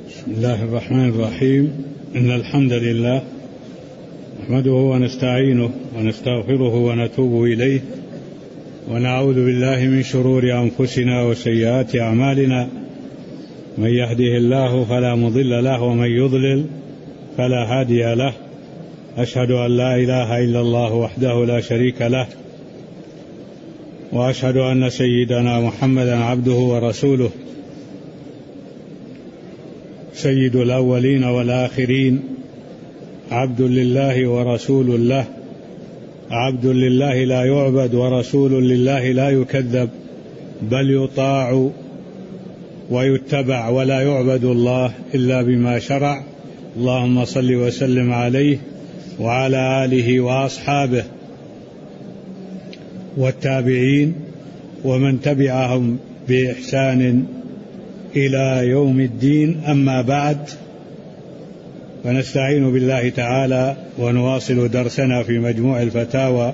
بسم الله الرحمن الرحيم. إن الحمد لله نحمده ونستعينه ونستغفره ونتوب إليه، ونعوذ بالله من شرور أنفسنا وسيئات أعمالنا. من يهده الله فلا مضل له، ومن يضلل فلا هادي له. أشهد أن لا إله إلا الله وحده لا شريك له، وأشهد أن سيدنا محمدا عبده ورسوله، سيد الأولين والآخرين، عبد لله ورسول له، عبد لله لا يعبد ورسول لله لا يكذب، بل يطاع ويتبع، ولا يعبد الله إلا بما شرع. اللهم صل وسلم عليه وعلى آله وأصحابه والتابعين ومن تبعهم بإحسان إلى يوم الدين. أما بعد، فنستعين بالله تعالى ونواصل درسنا في مجموع الفتاوى،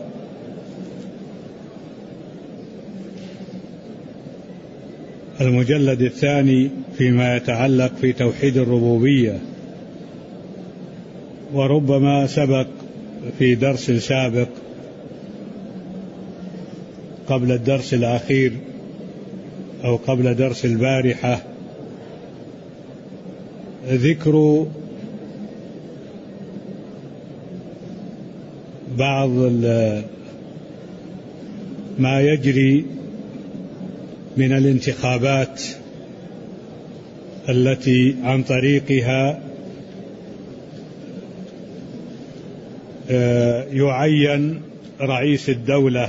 المجلد الثاني، فيما يتعلق في توحيد الربوبية. وربما سبق في درس سابق قبل الدرس الأخير أو قبل درس البارحة ذكر بعض ما يجري من الانتخابات التي عن طريقها يعين رئيس الدولة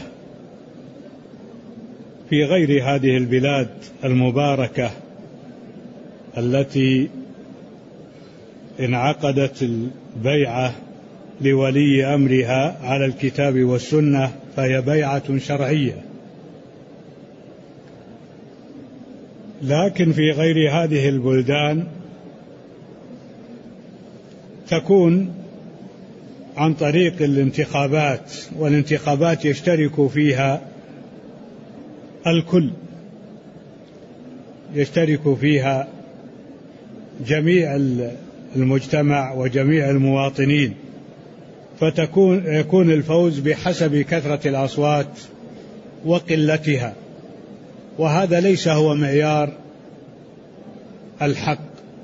في غير هذه البلاد المباركة التي انعقدت البيعة لولي أمرها على الكتاب والسنة، فهي بيعة شرعية. لكن في غير هذه البلدان تكون عن طريق الانتخابات، والانتخابات يشترك فيها الكل، يشترك فيها جميع المجتمع وجميع المواطنين، يكون الفوز بحسب كثرة الأصوات وقلتها، وهذا ليس هو معيار الحق.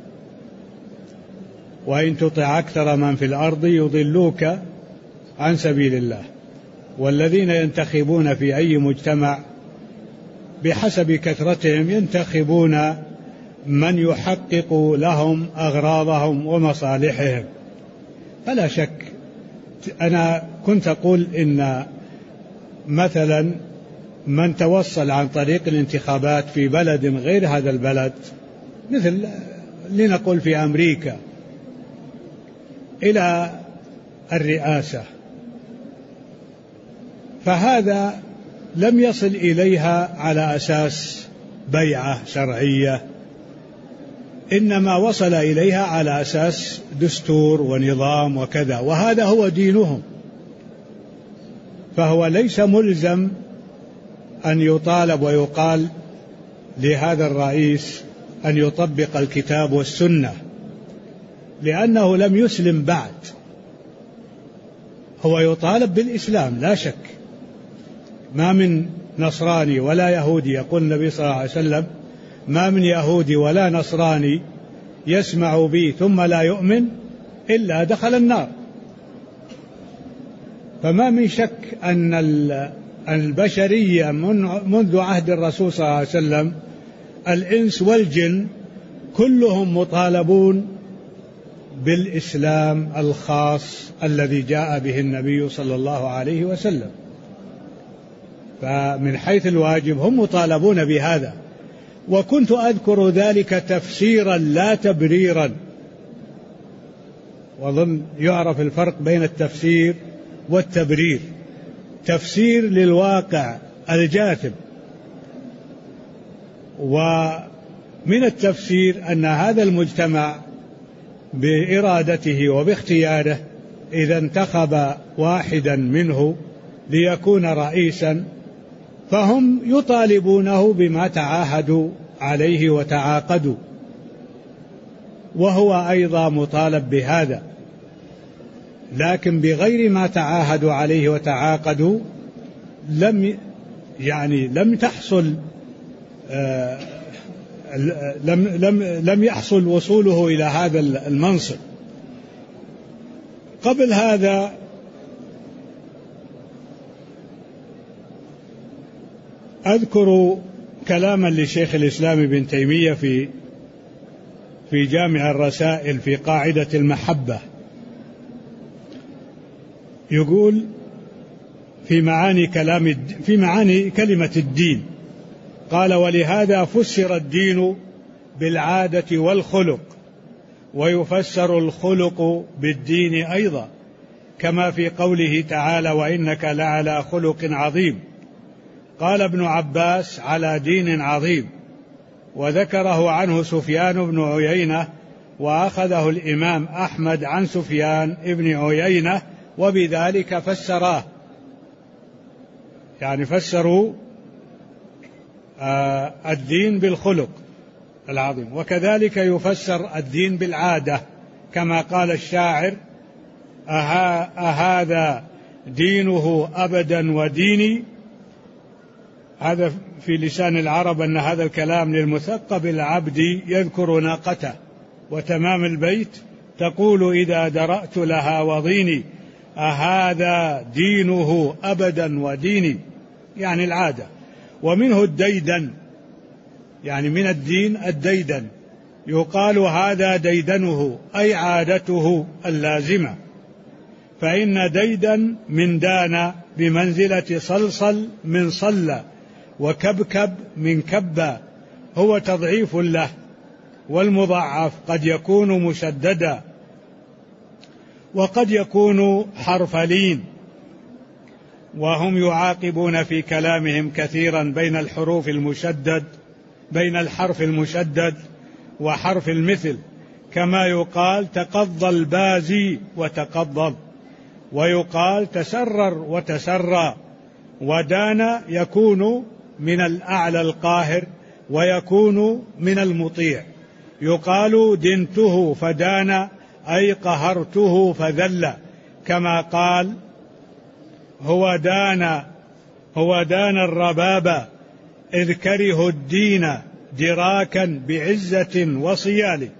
وإن تطع أكثر من في الأرض يضلوك عن سبيل الله. والذين ينتخبون في أي مجتمع بحسب كثرتهم ينتخبون من يحقق لهم أغراضهم ومصالحهم. فلا شك، أنا كنت أقول إن مثلا من توصل عن طريق الانتخابات في بلد غير هذا البلد، مثل لنقول في أمريكا، إلى الرئاسة، فهذا لم يصل إليها على أساس بيعة شرعية، إنما وصل إليها على أساس دستور ونظام وكذا، وهذا هو دينهم. فهو ليس ملزم أن يطالب ويقال لهذا الرئيس أن يطبق الكتاب والسنة، لأنه لم يسلم بعد. هو يطالب بالإسلام لا شك، ما من نصراني ولا يهودي، يقول النبي صلى الله عليه وسلم: ما من يهودي ولا نصراني يسمع بي ثم لا يؤمن إلا دخل النار. فما من شك أن البشرية منذ عهد الرسول صلى الله عليه وسلم، الإنس والجن كلهم مطالبون بالإسلام الخاص الذي جاء به النبي صلى الله عليه وسلم. فمن حيث الواجب هم مطالبون بهذا. وكنت أذكر ذلك تفسيرا لا تبريرا، وأظن يعرف الفرق بين التفسير والتبرير. تفسير للواقع الجاثم، ومن التفسير أن هذا المجتمع بإرادته وباختياره إذا انتخب واحدا منه ليكون رئيسا فهم يطالبونه بما تعاهدوا عليه وتعاقدوا. وهو أيضا مطالب بهذا، لكن بغير ما تعاهدوا عليه وتعاقدوا لم تحصل لم يحصل وصوله إلى هذا المنصب. قبل هذا أذكر كلاما لشيخ الإسلام ابن تيمية في جامع الرسائل في قاعدة المحبة، يقول في معاني كلمة الدين، قال: ولهذا فسر الدين بالعادة والخلق، ويفسر الخلق بالدين أيضا، كما في قوله تعالى: وإنك لعلى خلق عظيم. قال ابن عباس: على دين عظيم. وذكره عنه سفيان بن عيينة، وأخذه الإمام أحمد عن سفيان بن عيينة، وبذلك فسراه، يعني فسروا الدين بالخلق العظيم. وكذلك يفسر الدين بالعادة، كما قال الشاعر: أهذا دينه أبدا وديني. هذا في لسان العرب أن هذا الكلام للمثقب العبد يذكر ناقته، وتمام البيت تقول: إذا درأت لها وضيني أهذا دينه أبدا وديني، يعني العادة. ومنه الديدن، يعني من الدين الديدن، يقال هذا ديدنه، أي عادته اللازمة. فإن ديدن من دان بمنزلة صلصل من صلى، وكبكب من كبا، هو تضعيف له، والمضاعف قد يكون مشددا، وقد يكون حرف لين. وهم يعاقبون في كلامهم كثيرا بين الحرف المشدد وحرف المثل، كما يقال تقضى البازي وتقضب، ويقال تسرر وتسرى. ودان يكون من الأعلى القاهر، ويكون من المطيع. يقال دنته فدان، أي قهرته فذل، كما قال: هو دان الرباب إذ كره الدين دراكا بعزة وصيال.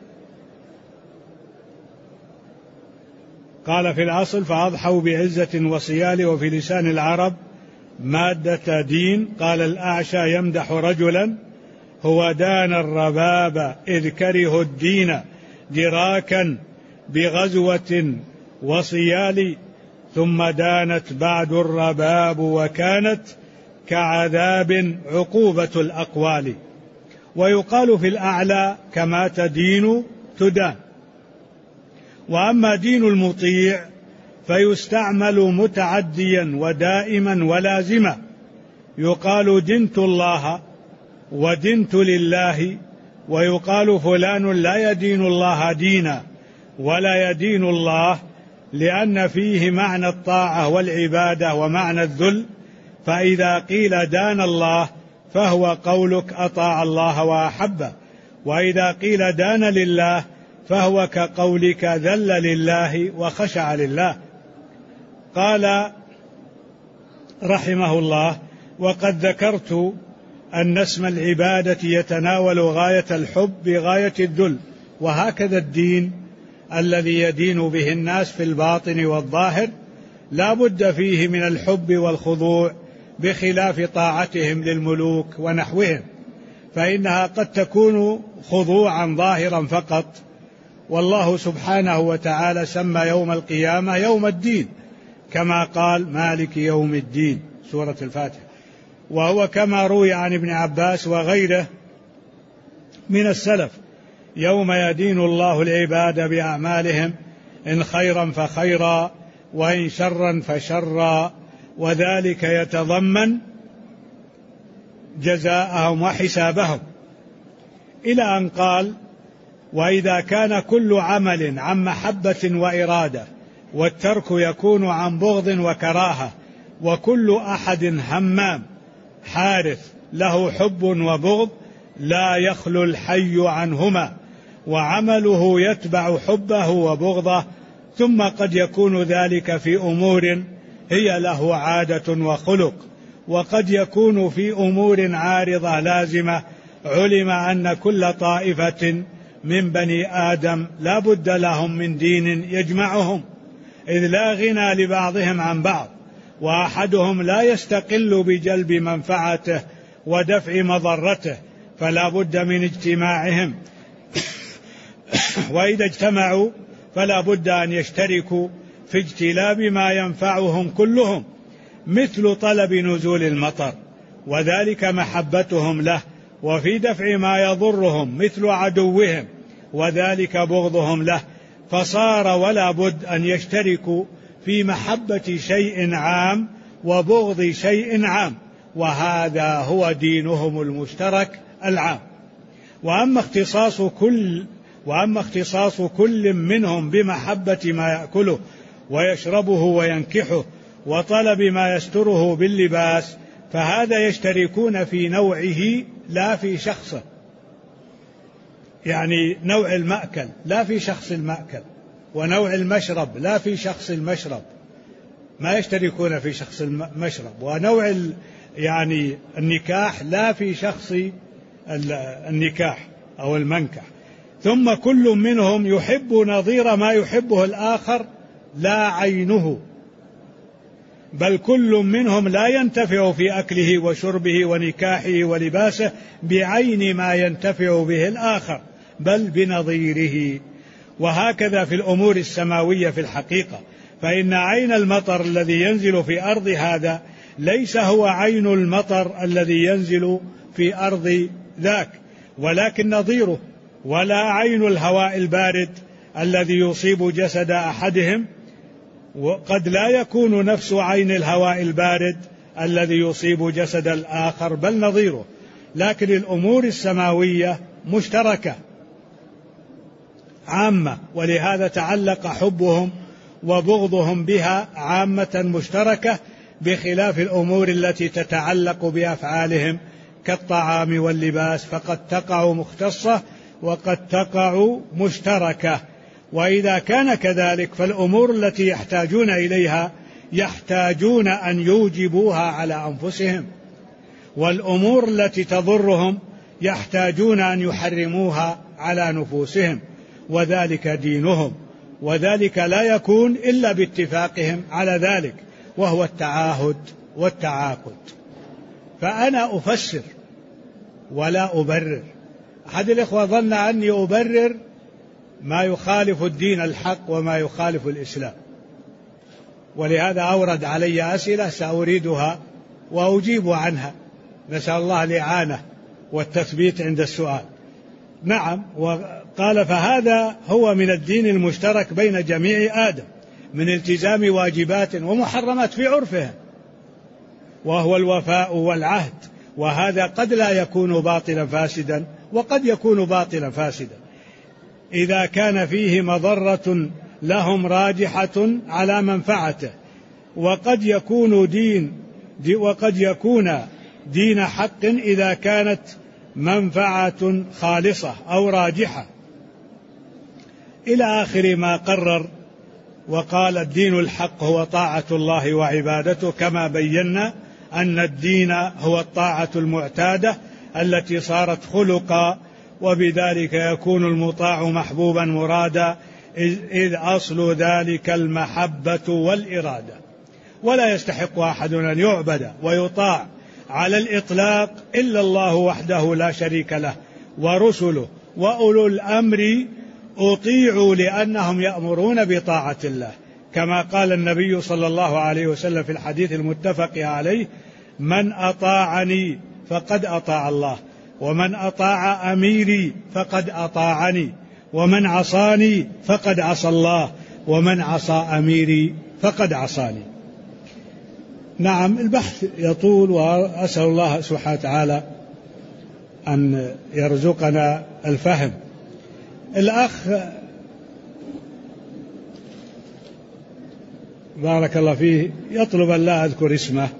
قال في الأصل: فأضحوا بعزة وصيال. وفي لسان العرب مادة دين. قال الأعشى يمدح رجلا: هو دان الرباب إذ كره الدين دراكا بغزوة وصيال، ثم دانت بعد الرباب وكانت كعذاب عقوبة الأقوال. ويقال في الأعلى: كما تدين تدان. وأما دين المطيع فيستعمل متعديا ودائما ولازما، يقال دنت الله ودنت لله. ويقال فلان لا يدين الله دينا ولا يدين الله، لأن فيه معنى الطاعة والعبادة ومعنى الذل. فإذا قيل دان الله فهو قولك أطاع الله وأحبه، وإذا قيل دان لله فهو كقولك ذل لله وخشع لله. قال رحمه الله: وقد ذكرت أن اسم العبادة يتناول غاية الحب بغاية الذل، وهكذا الدين الذي يدين به الناس في الباطن والظاهر لا بد فيه من الحب والخضوع، بخلاف طاعتهم للملوك ونحوهم، فإنها قد تكون خضوعا ظاهرا فقط. والله سبحانه وتعالى سمى يوم القيامة يوم الدين، كما قال: مالك يوم الدين، سورة الفاتحة. وهو كما روي عن ابن عباس وغيره من السلف: يوم يدين الله العباد بأعمالهم، إن خيرا فخيرا، وإن شرا فشرا، وذلك يتضمن جزاءهم وحسابهم، إلى أن قال: وإذا كان كل عمل عن محبة وإرادة، والترك يكون عن بغض وكراهة، وكل أحد همام حارث له حب وبغض، لا يخلو الحي عنهما، وعمله يتبع حبه وبغضه، ثم قد يكون ذلك في أمور هي له عادة وخلق، وقد يكون في أمور عارضة لازمة علم أن كل طائفة من بني آدم لا بد لهم من دين يجمعهم، إذ لا غنى لبعضهم عن بعض، وأحدهم لا يستقل بجلب منفعته ودفع مضرته، فلا بد من اجتماعهم وإذا اجتمعوا فلا بد أن يشتركوا في اجتلاب ما ينفعهم كلهم، مثل طلب نزول المطر وذلك محبتهم له، وفي دفع ما يضرهم مثل عدوهم وذلك بغضهم له، فصار ولا بد أن يشتركوا في محبة شيء عام وبغض شيء عام، وهذا هو دينهم المشترك العام. وأما اختصاص كل منهم بمحبة ما يأكله ويشربه وينكحه وطلب ما يستره باللباس، فهذا يشتركون في نوعه لا في شخصه، يعني نوع المأكل لا في شخص المأكل، ونوع المشرب لا في شخص المشرب، ما يشتركون في شخص المشرب، ونوع يعني النكاح لا في شخص النكاح أو المنكح. ثم كل منهم يحب نظير ما يحبه الآخر لا عينه، بل كل منهم لا ينتفع في أكله وشربه ونكاحه ولباسه بعين ما ينتفع به الآخر، بل بنظيره. وهكذا في الأمور السماوية في الحقيقة، فإن عين المطر الذي ينزل في أرض هذا ليس هو عين المطر الذي ينزل في أرض ذاك، ولكن نظيره. ولا عين الهواء البارد الذي يصيب جسد أحدهم وقد لا يكون نفس عين الهواء البارد الذي يصيب جسد الآخر، بل نظيره. لكن الأمور السماوية مشتركة عامة، ولهذا تعلق حبهم وبغضهم بها عامة مشتركة، بخلاف الأمور التي تتعلق بأفعالهم كالطعام واللباس، فقد تقع مختصة وقد تقع مشتركة. وإذا كان كذلك فالأمور التي يحتاجون إليها يحتاجون أن يوجبوها على أنفسهم، والأمور التي تضرهم يحتاجون أن يحرموها على نفوسهم، وذلك دينهم، وذلك لا يكون إلا باتفاقهم على ذلك، وهو التعاهد والتعاقد. فأنا أفسر ولا أبرر. أحد الإخوة ظن أني أبرر ما يخالف الدين الحق وما يخالف الإسلام، ولهذا أورد علي أسئلة سأريدها وأجيب عنها، نسأل الله الإعانة والتثبيت عند السؤال. نعم، وقال فهذا هو من الدين المشترك بين جميع آدم من التزام واجبات ومحرمات في عرفهم، وهو الوفاء والعهد، وهذا قد لا يكون باطلا فاسدا وقد يكون باطلا فاسدا إذا كان فيه مضرة لهم راجحة على منفعته، وقد يكون دين حق إذا كانت منفعة خالصة أو راجحة، إلى آخر ما قرر. وقال الدين الحق هو طاعة الله وعبادته، كما بينا أن الدين هو الطاعة المعتادة التي صارت خلقا، وبذلك يكون المطاع محبوبا مرادا، إذ أصل ذلك المحبة والإرادة. ولا يستحق أحد أن يعبد ويطاع على الإطلاق إلا الله وحده لا شريك له، ورسله وأولو الأمر أطيعوا لأنهم يأمرون بطاعة الله، كما قال النبي صلى الله عليه وسلم في الحديث المتفق عليه: من أطاعني فقد أطاع الله، ومن أطاع أميري فقد أطاعني، ومن عصاني فقد عصى الله، ومن عصى أميري فقد عصاني. نعم، البحث يطول، وأسأل الله سبحانه وتعالى أن يرزقنا الفهم. الأخ بارك الله فيه يطلب أن لا أذكر اسمه،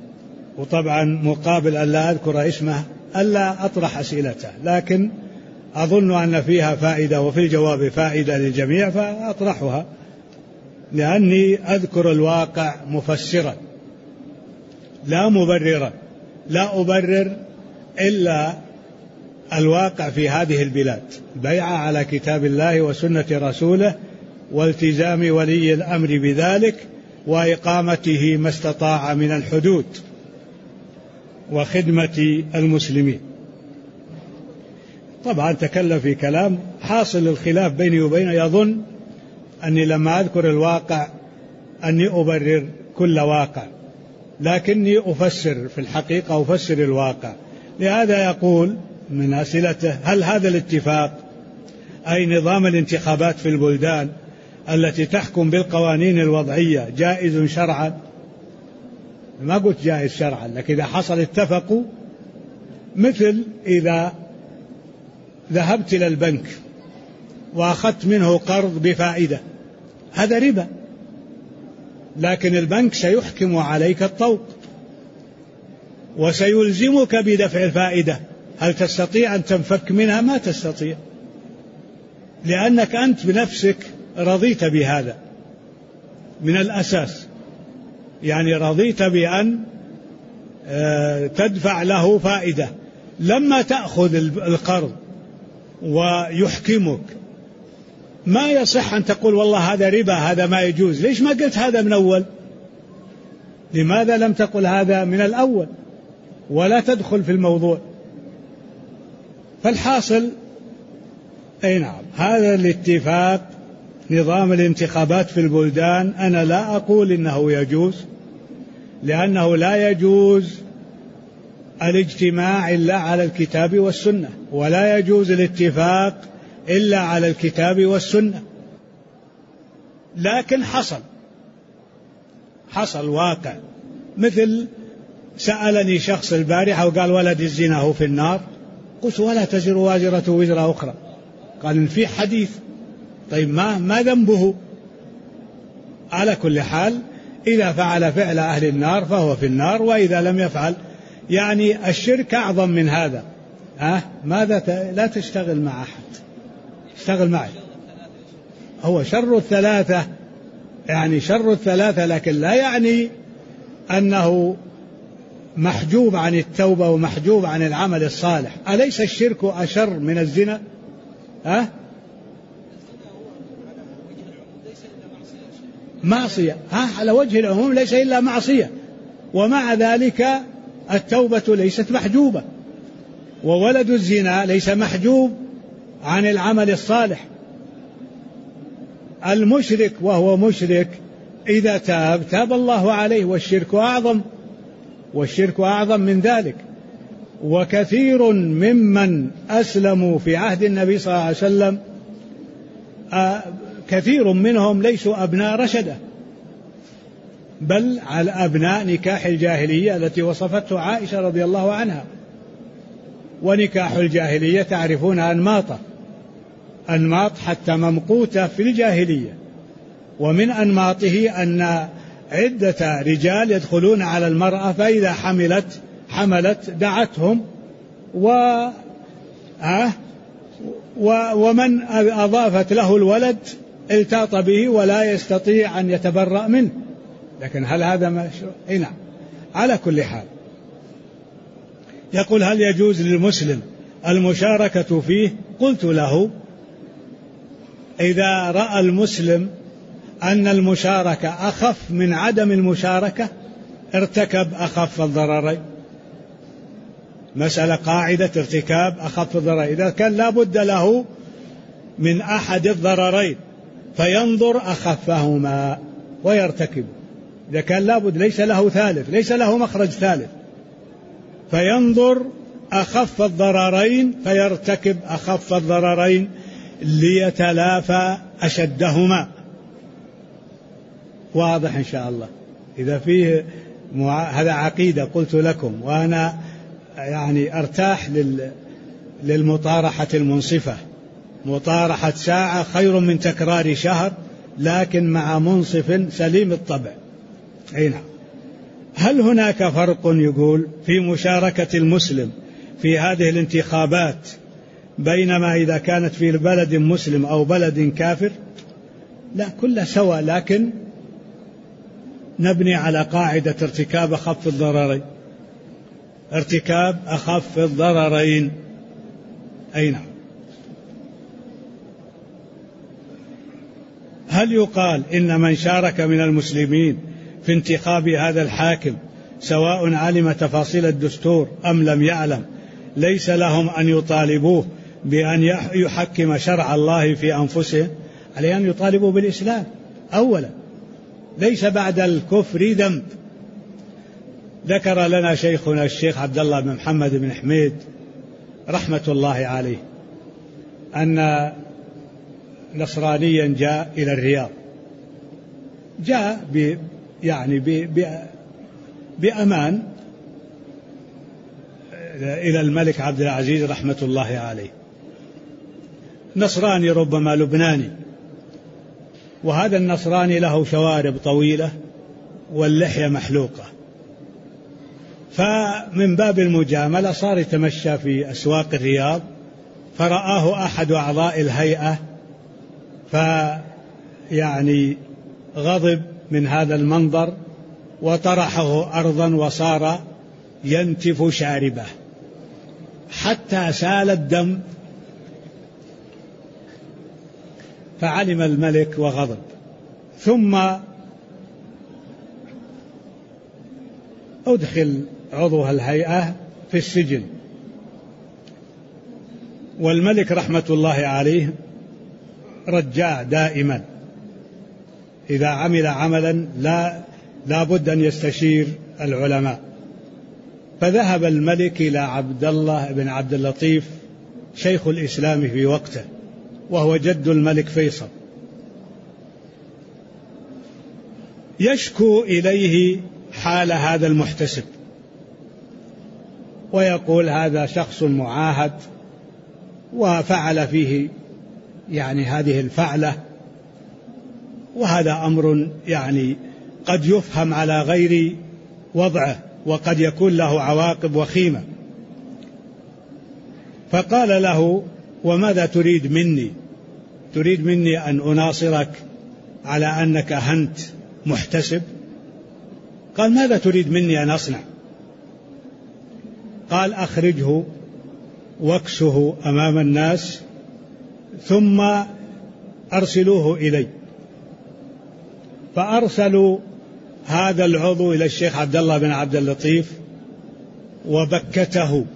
وطبعا مقابل أن لا أذكر اسمه ألا أطرح أسئلته، لكن أظن أن فيها فائدة وفي الجواب فائدة للجميع فأطرحها، لأني أذكر الواقع مفسرا لا مبررا، لا أبرر إلا الواقع في هذه البلاد، بيعة على كتاب الله وسنة رسوله والتزام ولي الأمر بذلك وإقامته ما استطاع من الحدود وخدمة المسلمين. طبعا تكلم في كلام حاصل الخلاف بيني وبينه، يظن أني لما أذكر الواقع أني أبرر كل واقع، لكني أفسر في الحقيقة، أفسر الواقع. لهذا يقول من أسئلته: هل هذا الاتفاق أي نظام الانتخابات في البلدان التي تحكم بالقوانين الوضعية جائز شرعا؟ ما قلت جائز شرعا، لكن إذا حصل اتفقوا، مثل إذا ذهبت إلى البنك وأخذت منه قرض بفائدة، هذا ربا، لكن البنك سيحكم عليك الطوق وسيلزمك بدفع الفائدة. هل تستطيع أن تنفك منها؟ ما تستطيع، لأنك أنت بنفسك رضيت بهذا من الأساس، يعني رضيت بأن تدفع له فائدة. لما تأخذ القرض ويحكمك ما يصح أن تقول والله هذا ربا، هذا ما يجوز. ليش ما قلت هذا من أول؟ لماذا لم تقل هذا من الأول ولا تدخل في الموضوع؟ فالحاصل أي نعم، هذا الاتفاق نظام الانتخابات في البلدان أنا لا أقول إنه يجوز، لأنه لا يجوز الاجتماع إلا على الكتاب والسنة، ولا يجوز الاتفاق إلا على الكتاب والسنة. لكن حصل واقع، مثل سألني شخص البارحة وقال ولد الزنا هو في النار، قلت ولا تزر وازرة وزر أخرى، قال في حديث. طيب ما ذنبه؟ على كل حال إذا فعل فعل أهل النار فهو في النار، وإذا لم يفعل، يعني الشرك أعظم من هذا. ماذا لا تشتغل مع أحد، اشتغل معي. هو شر الثلاثة، يعني شر الثلاثة، لكن لا يعني أنه محجوب عن التوبة ومحجوب عن العمل الصالح. أليس الشرك أشر من الزنا؟ معصية، على وجه العموم ليس إلا معصية، ومع ذلك التوبة ليست محجوبة، وولد الزنا ليس محجوب عن العمل الصالح. المشرك وهو مشرك إذا تاب الله عليه، والشرك أعظم من ذلك. وكثير ممن أسلموا في عهد النبي صلى الله عليه وسلم كثير منهم ليسوا أبناء رشدة، بل على أبناء نكاح الجاهلية التي وصفته عائشة رضي الله عنها. ونكاح الجاهلية تعرفون أنماط حتى ممقوتة في الجاهلية، ومن أنماطه أن عدة رجال يدخلون على المرأة، فإذا حملت دعتهم ومن أضافت له الولد التاط به ولا يستطيع أن يتبرأ منه. لكن هل هذا مشروع؟ نعم. على كل حال يقول: هل يجوز للمسلم المشاركة فيه؟ قلت له: إذا رأى المسلم أن المشاركة أخف من عدم المشاركة ارتكب أخف الضررين. مسألة قاعدة ارتكاب أخف الضررين، إذا كان لا بد له من أحد الضررين فينظر أخفهما ويرتكب. إذا كان لا بد، ليس له ثالث، ليس له مخرج ثالث، فينظر أخف الضررين فيرتكب أخف الضررين ليتلافى أشدهما. واضح إن شاء الله. إذا فيه هذا عقيدة قلت لكم، وأنا يعني أرتاح للمطارحة المنصفة. مطارحة ساعة خير من تكرار شهر، لكن مع منصف سليم الطبع. نعم. هل هناك فرق يقول في مشاركة المسلم في هذه الانتخابات بينما إذا كانت في بلد مسلم أو بلد كافر لا، كله سواء، لكن نبني على قاعدة ارتكاب أخف الضررين، ارتكاب أخف الضررين. أي نعم. هل يقال إن من شارك من المسلمين في انتخاب هذا الحاكم سواء علم تفاصيل الدستور أم لم يعلم ليس لهم أن يطالبوه بأن يحكم شرع الله في أنفسهم؟ عليه أن يطالبوا بالإسلام أولا، ليس بعد الكفر ذنب. ذكر لنا شيخنا الشيخ عبد الله بن محمد بن حميد رحمة الله عليه أن نصرانيا جاء إلى الرياض، جاء بأمان إلى الملك عبد العزيز رحمة الله عليه، نصراني ربما لبناني، وهذا النصراني له شوارب طويلة واللحية محلوقة، فمن باب المجاملة صار يتمشى في أسواق الرياض، فرآه أحد أعضاء الهيئة غضب من هذا المنظر وطرحه أرضا وصار ينتف شاربه حتى سال الدم، فعلم الملك وغضب، ثم أدخل عضو الهيئة في السجن، والملك رحمة الله عليه رجاع دائما إذا عمل عملا لا بد أن يستشير العلماء، فذهب الملك إلى عبد الله بن عبد اللطيف شيخ الإسلام في وقته وهو جد الملك فيصل، يشكو إليه حال هذا المحتسب ويقول هذا شخص معاهد وفعل فيه هذه الفعلة، وهذا أمر قد يفهم على غير وضعه وقد يكون له عواقب وخيمة. فقال له وماذا تريد مني؟ تريد مني أن أناصرك على أنك أهنت محتسب؟ قال ماذا تريد مني أن أصنع؟ قال أخرجه واكسه أمام الناس ثم أرسلوه إلي. فأرسلوا هذا العضو إلى الشيخ عبد الله بن عبد اللطيف وبكته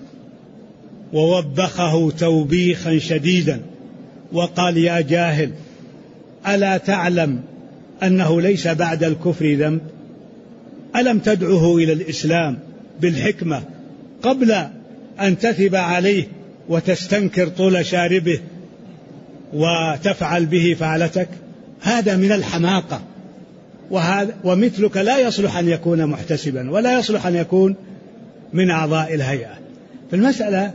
ووبخه توبيخا شديدا وقال يا جاهل ألا تعلم أنه ليس بعد الكفر ذنب؟ ألم تدعه إلى الإسلام بالحكمة قبل أن تثب عليه وتستنكر طول شاربه وتفعل به فعلتك؟ هذا من الحماقة، ومثلك لا يصلح أن يكون محتسبا ولا يصلح أن يكون من أعضاء الهيئة. في المسألة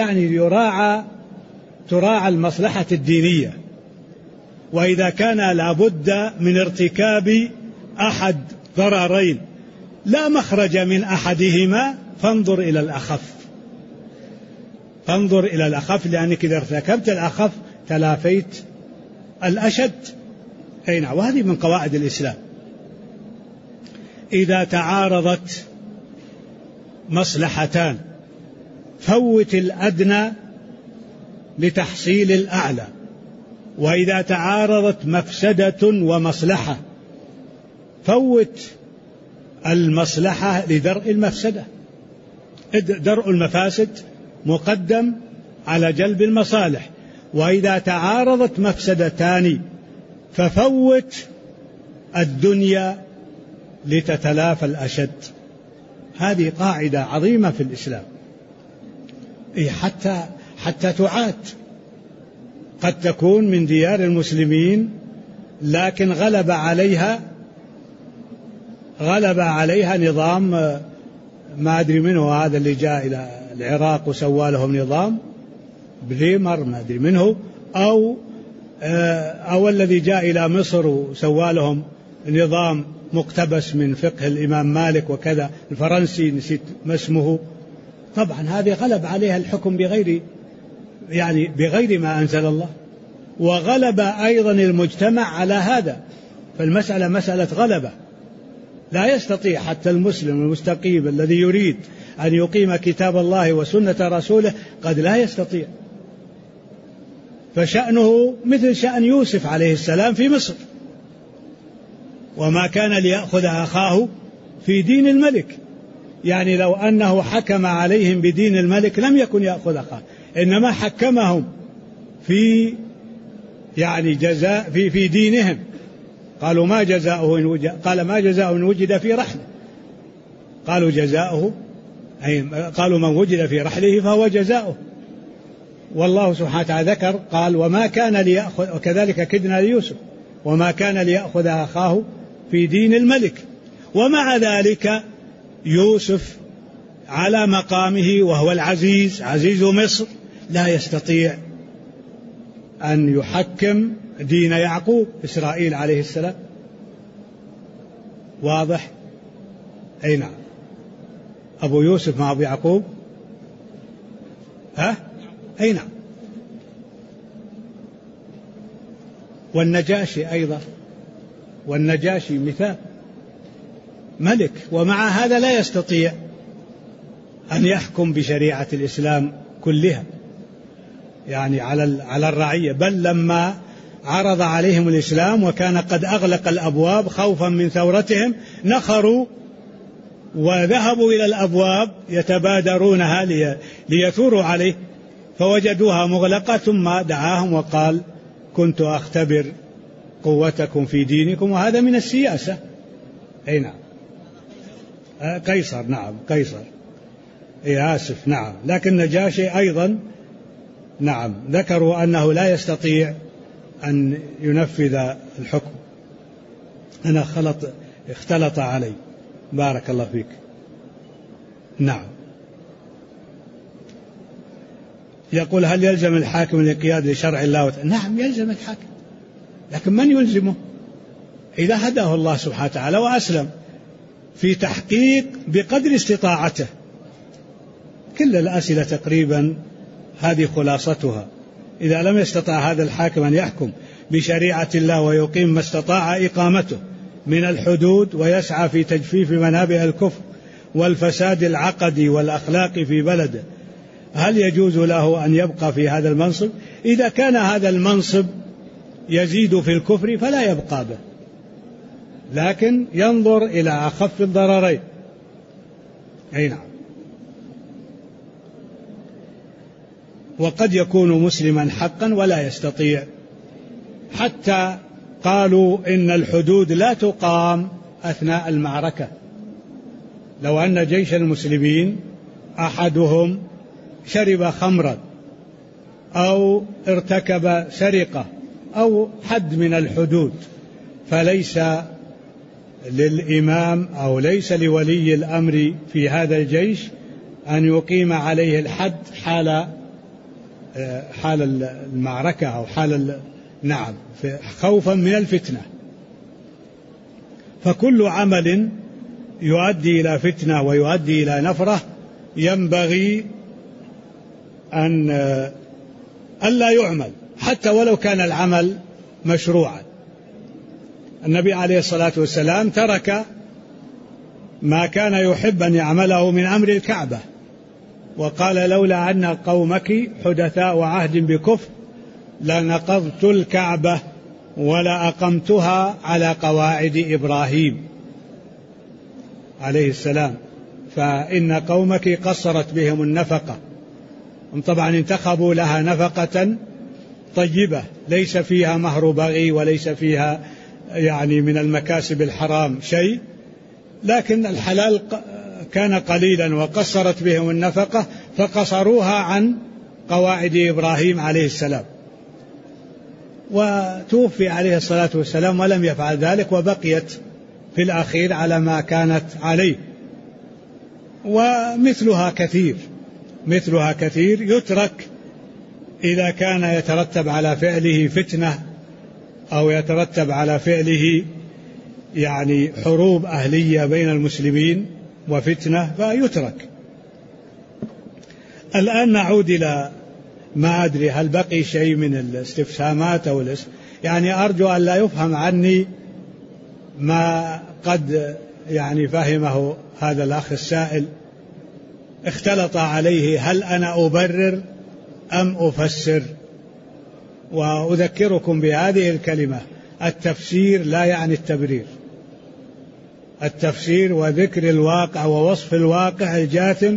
تراعى المصلحة الدينية، وإذا كان لابد من ارتكاب أحد ضررين لا مخرج من أحدهما فانظر إلى الأخف، لأنك إذا ارتكبت الأخف تلافيت الأشد. وهذه من قواعد الإسلام. إذا تعارضت مصلحتان فوت الأدنى لتحصيل الأعلى، وإذا تعارضت مفسدة ومصلحة فوت المصلحة لدرء المفسدة. درء المفاسد مقدم على جلب المصالح، وإذا تعارضت مفسدتان ففوت الدنيا لتتلافى الأشد. هذه قاعدة عظيمة في الإسلام، حتى تعاد. قد تكون من ديار المسلمين لكن غلب عليها نظام ما أدري منه، هذا اللي جاء إلى العراق وسوى لهم نظام بريمر ما أدري منه، أو الذي جاء إلى مصر وسوى لهم نظام مقتبس من فقه الإمام مالك وكذا، الفرنسي نسيت ما اسمه. طبعا هذه غلب عليها الحكم يعني بغير ما أنزل الله، وغلب أيضا المجتمع على هذا، فالمسألة مسألة غلبة. لا يستطيع حتى المسلم المستقيم الذي يريد أن يقيم كتاب الله وسنة رسوله قد لا يستطيع، فشأنه مثل شأن يوسف عليه السلام في مصر، وما كان ليأخذ أخاه في دين الملك، يعني لو أنه حكم عليهم بدين الملك لم يكن يأخذ أخاه، إنما حكمهم في يعني جزاء في دينهم. قالوا ما جزاؤه إن وجد، قال ما جزاؤه إن وجد في رحله، قالوا جزاؤه أي قالوا من وجد في رحله فهو جزاؤه. والله سبحانه وتعالى ذكر قال وما كان ليأخذ، وكذلك كدنا ليوسف وما كان ليأخذ أخاه في دين الملك. ومع ذلك يوسف على مقامه وهو العزيز عزيز مصر لا يستطيع أن يحكم دين يعقوب إسرائيل عليه السلام. واضح؟ أي نعم. أبو يوسف مع أبو يعقوب، أي نعم. والنجاشي أيضا، والنجاشي مثال ملك، ومع هذا لا يستطيع أن يحكم بشريعة الإسلام كلها يعني على الرعية، بل لما عرض عليهم الإسلام وكان قد أغلق الأبواب خوفا من ثورتهم نخروا وذهبوا إلى الأبواب يتبادرونها ليثوروا عليه، فوجدوها مغلقة، ثم دعاهم وقال كنت أختبر قوتكم في دينكم، وهذا من السياسة. أي نعم. قيصر، نعم قيصر، آسف، نعم. لكن نجاشي أيضا نعم ذكروا أنه لا يستطيع أن ينفذ الحكم. أنا اختلط علي، بارك الله فيك. نعم. يقول هل يلزم الحاكم الانقياد لشرع الله؟ نعم يلزم الحاكم، لكن من يلزمه؟ إذا هداه الله سبحانه وتعالى وأسلم في تحقيق بقدر استطاعته. كل الأسئلة تقريبا هذه خلاصتها. إذا لم يستطع هذا الحاكم أن يحكم بشريعة الله ويقيم ما استطاع إقامته من الحدود ويسعى في تجفيف منابع الكفر والفساد العقدي والأخلاقي في بلده، هل يجوز له أن يبقى في هذا المنصب؟ إذا كان هذا المنصب يزيد في الكفر فلا يبقى به، لكن ينظر إلى أخف الضررين. أي نعم. وقد يكون مسلما حقا ولا يستطيع، حتى قالوا إن الحدود لا تقام أثناء المعركة. لو أن جيش المسلمين أحدهم شرب خمرا أو ارتكب سرقة أو حد من الحدود، فليس للإمام أو ليس لولي الأمر في هذا الجيش أن يقيم عليه الحد حال المعركة أو حال نعم خوفا من الفتنة. فكل عمل يؤدي إلى فتنة ويؤدي إلى نفرة ينبغي أن ألا يعمل، حتى ولو كان العمل مشروعا. النبي عليه الصلاة والسلام ترك ما كان يحب أن يعمله من أمر الكعبة، وقال لولا أن قومك حدثاء عهد بكفر لنقضت الكعبة ولا أقمتها على قواعد إبراهيم عليه السلام، فإن قومك قصرت بهم النفقة. هم طبعا انتخبوا لها نفقة طيبة ليس فيها مهر بغي وليس فيها يعني من المكاسب الحرام شيء، لكن الحلال كان قليلا وقصرت بهم النفقة فقصروها عن قواعد إبراهيم عليه السلام، وتوفي عليه الصلاة والسلام ولم يفعل ذلك، وبقيت في الأخير على ما كانت عليه. ومثلها كثير، مثلها كثير يترك إذا كان يترتب على فعله فتنة أو يترتب على فعله يعني حروب أهلية بين المسلمين وفتنة فيترك. الآن نعود إلى ما أدري هل بقي شيء من الاستفسامات أو يعني أرجو أن لا يفهم عني ما قد يعني فهمه هذا الأخ السائل، اختلط عليه هل أنا أبرر أم أفسر. وأذكركم بهذه الكلمة: التفسير لا يعني التبرير. التفسير وذكر الواقع ووصف الواقع الجاثم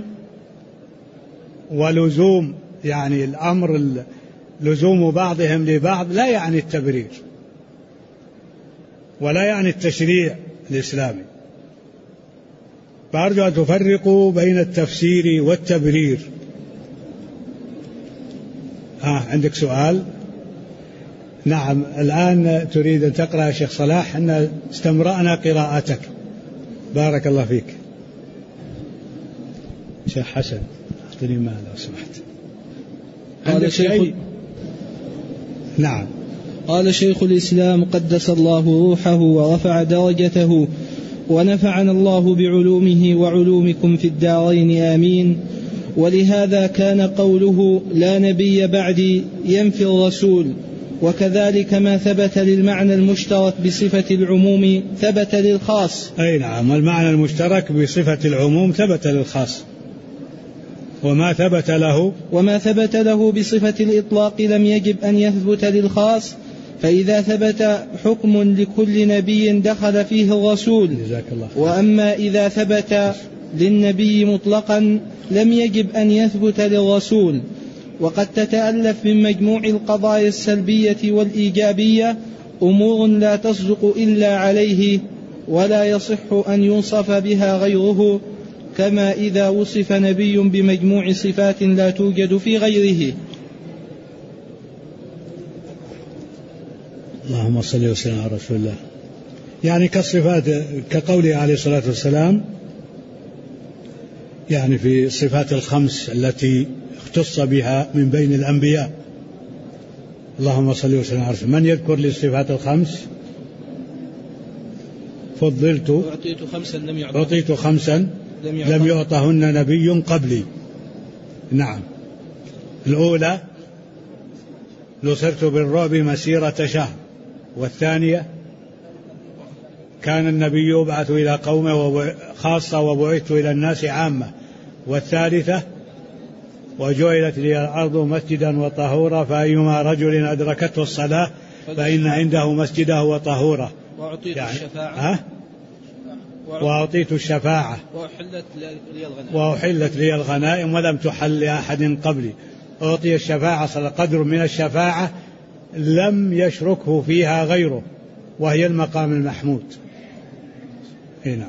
ولزوم يعني الأمر لزوم بعضهم لبعض لا يعني التبرير ولا يعني التشريع الإسلامي. فأرجو أن تفرقوا بين التفسير والتبرير. عندك سؤال؟ نعم، الآن تريد أن تقرأ يا شيخ صلاح؟ أن استمرأنا قراءتك، بارك الله فيك. شيخ حسن أعطني ما لو سمحت. قال شيخ نعم. قال شيخ الإسلام قدس الله روحه ورفع درجته ونفعنا الله بعلومه وعلومكم في الدارين آمين. ولهذا كان قوله لا نبي بعدي ينفي الرسول، وكذلك ما ثبت للمعنى المشترك بصفة العموم ثبت للخاص. أي نعم، المعنى المشترك بصفة العموم ثبت للخاص، وما ثبت له بصفة الإطلاق لم يجب أن يثبت للخاص. فإذا ثبت حكم لكل نبي دخل فيه الرسول، وأما إذا ثبت للنبي مطلقا لم يجب أن يثبت للرسول. وقد تتألف من مجموع القضايا السلبية والإيجابية أمور لا تصدق إلا عليه، ولا يصح أن يوصف بها غيره، كما إذا وصف نبي بمجموع صفات لا توجد في غيره. اللهم صل وسلم على رسول الله. يعني كالصفات كقوله عليه الصلاة والسلام يعني في الصفات الخمس التي اختص بها من بين الأنبياء. اللهم صل وسلم على رسول الله. من يذكر لي الصفات الخمس؟ فضلت أعطيت خمسا لم يعطهن نبي قبلي. نعم. الأولى نصرت بالرعب مسيرة شهر. والثانية كان النبي يبعث إلى قومه خاصة وبعثت إلى الناس عامة. والثالثة وجعلت لي الأرض مسجدا وطهورا فأيما رجل أدركته الصلاة فإن عنده مسجده وطهورا. وأعطيت الشفاعة وأحلت لي الغنائم ولم تحل لأحد قبلي. أعطي الشفاعة قدر من الشفاعة لم يشركه فيها غيره، وهي المقام المحمود. نعم.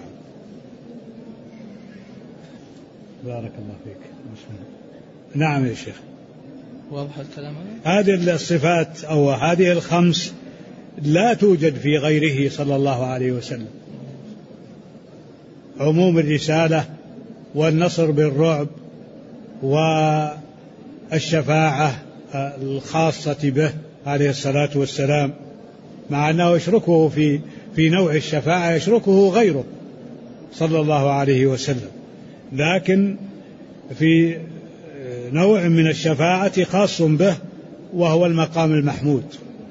بارك الله فيك. نعم يا شيخ. واضح الكلام. هذه الصفات أو هذه الخمس لا توجد في غيره صلى الله عليه وسلم: عموم الرسالة، والنصر بالرعب، والشفاعة الخاصة به عليه الصلاة والسلام، مع أنه يشركه في نوع الشفاعة يشركه غيره صلى الله عليه وسلم، لكن في نوع من الشفاعة خاص به وهو المقام المحمود،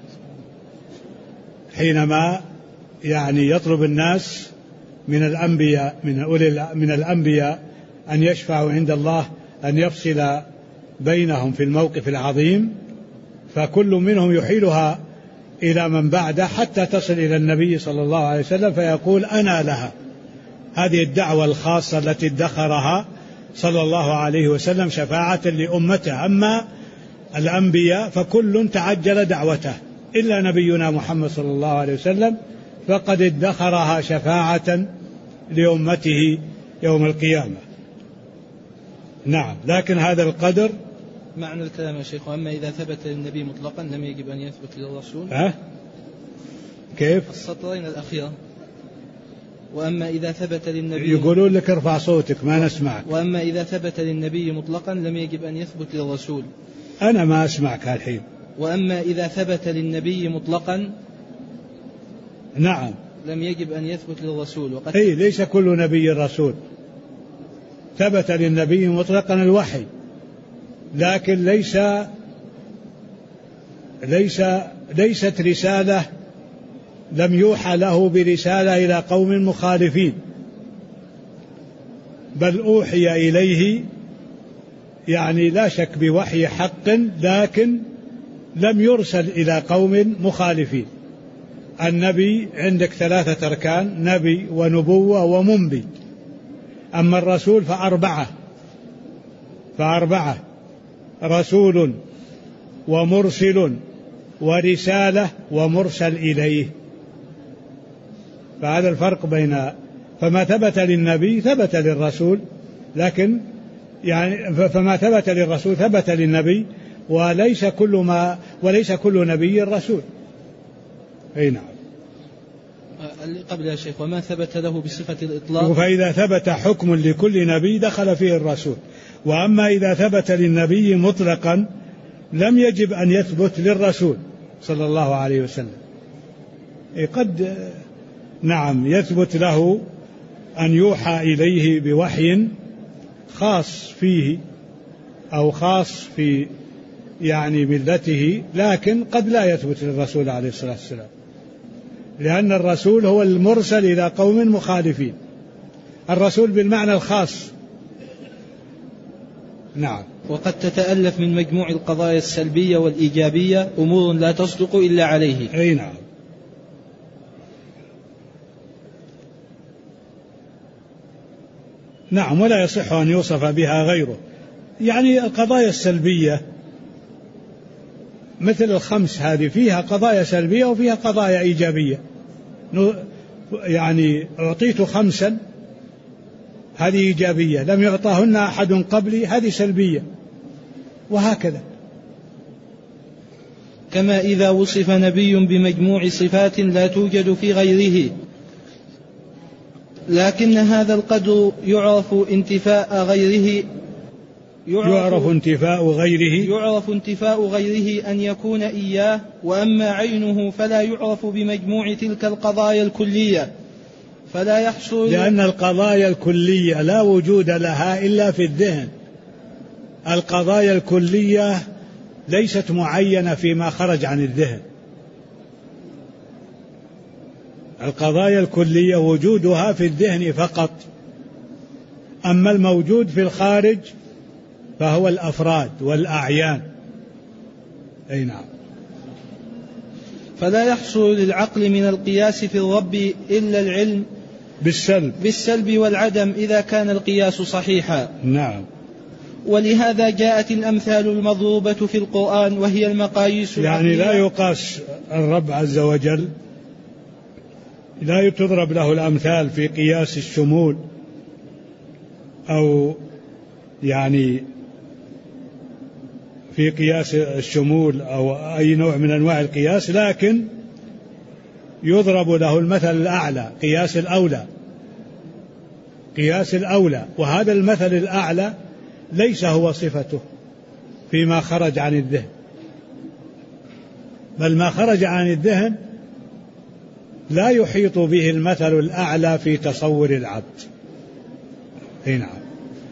حينما يعني يطلب الناس من الأنبياء من الأنبياء أن يشفعوا عند الله أن يفصل بينهم في الموقف العظيم، فكل منهم يحيلها إلى من بعده حتى تصل إلى النبي صلى الله عليه وسلم فيقول أنا لها. هذه الدعوة الخاصة التي ادخرها صلى الله عليه وسلم شفاعة لأمته. أما الأنبياء فكل تعجل دعوته إلا نبينا محمد صلى الله عليه وسلم، فقد ادخرها شفاعة لأمته يوم القيامة. نعم، لكن هذا القدر معنى الكلام يا شيخ. وأما إذا ثبت للنبي مطلقا لم يجب أن يثبت للرسول. كيف؟ السطرين الأخيرة. وأما إذا ثبت للنبي، يقولون لك ارفع صوتك ما نسمعك. وأما إذا ثبت للنبي مطلقا لم يجب أن يثبت للرسول. أنا ما أسمعك الحين. وأما إذا ثبت للنبي مطلقا نعم لم يجب أن يثبت للرسول. وقد ليس كل نبي رسول. ثبت للنبي مطلقا الوحي، لكن ليس ليست رسالة، لم يوحى له برسالة إلى قوم مخالفين، بل أوحي إليه يعني لا شك بوحي حق، لكن لم يرسل إلى قوم مخالفين. النبي عندك 3 أركان: نبي ونبوة ومنبي. أما الرسول فأربعة: رسول ومرسل ورسالة ومرسل إليه. فهذا الفرق بين، فما ثبت للنبي ثبت للرسول، لكن يعني فما ثبت للرسول ثبت للنبي، وليس كل نبي رسول. أي نعم. قبل يا شيخ: وما ثبت له بصفة الإطلاق. فإذا ثبت حكم لكل نبي دخل فيه الرسول، وأما إذا ثبت للنبي مطلقا لم يجب أن يثبت للرسول صلى الله عليه وسلم. قد نعم يثبت له أن يوحى إليه بوحي خاص فيه أو خاص في يعني ملته، لكن قد لا يثبت للرسول عليه الصلاة والسلام، لأن الرسول هو المرسل إلى قوم مخالفين، الرسول بالمعنى الخاص. نعم. وقد تتألف من مجموع القضايا السلبية والإيجابية أمور لا تصدق إلا عليه. أي نعم. نعم، ولا يصح أن يوصف بها غيره. يعني القضايا السلبية مثل الخمس هذه فيها قضايا سلبية وفيها قضايا إيجابية. يعني أعطيت 5 هذه إيجابية، لم يعطهن أحد قبلي هذه سلبية، وهكذا. كما إذا وصف نبي بمجموع صفات لا توجد في غيره، لكن هذا القدر يعرف انتفاء غيره أن يكون إياه، وأما عينه فلا يعرف بمجموع تلك القضايا الكلية، فلا يحصل، لأن القضايا الكلية لا وجود لها إلا في الذهن. القضايا الكلية ليست معينة فيما خرج عن الذهن. القضايا الكلية وجودها في الذهن فقط، أما الموجود في الخارج فهو الأفراد والأعيان. أي نعم. فلا يحصل للعقل من القياس في الرب إلا العلم بالسلب والعدم إذا كان القياس صحيحا. نعم. ولهذا جاءت الأمثال المضروبة في القرآن وهي المقاييس، يعني لا يقاس الرب عز وجل، لا تضرب له الأمثال في قياس الشمول أو يعني في قياس الشمول أو أي نوع من أنواع القياس، لكن يضرب له المثل الأعلى، قياس الأولى، وهذا المثل الأعلى ليس هو صفته فيما خرج عن الذهن، بل ما خرج عن الذهن لا يحيط به المثل الأعلى في تصور العبد. نعم.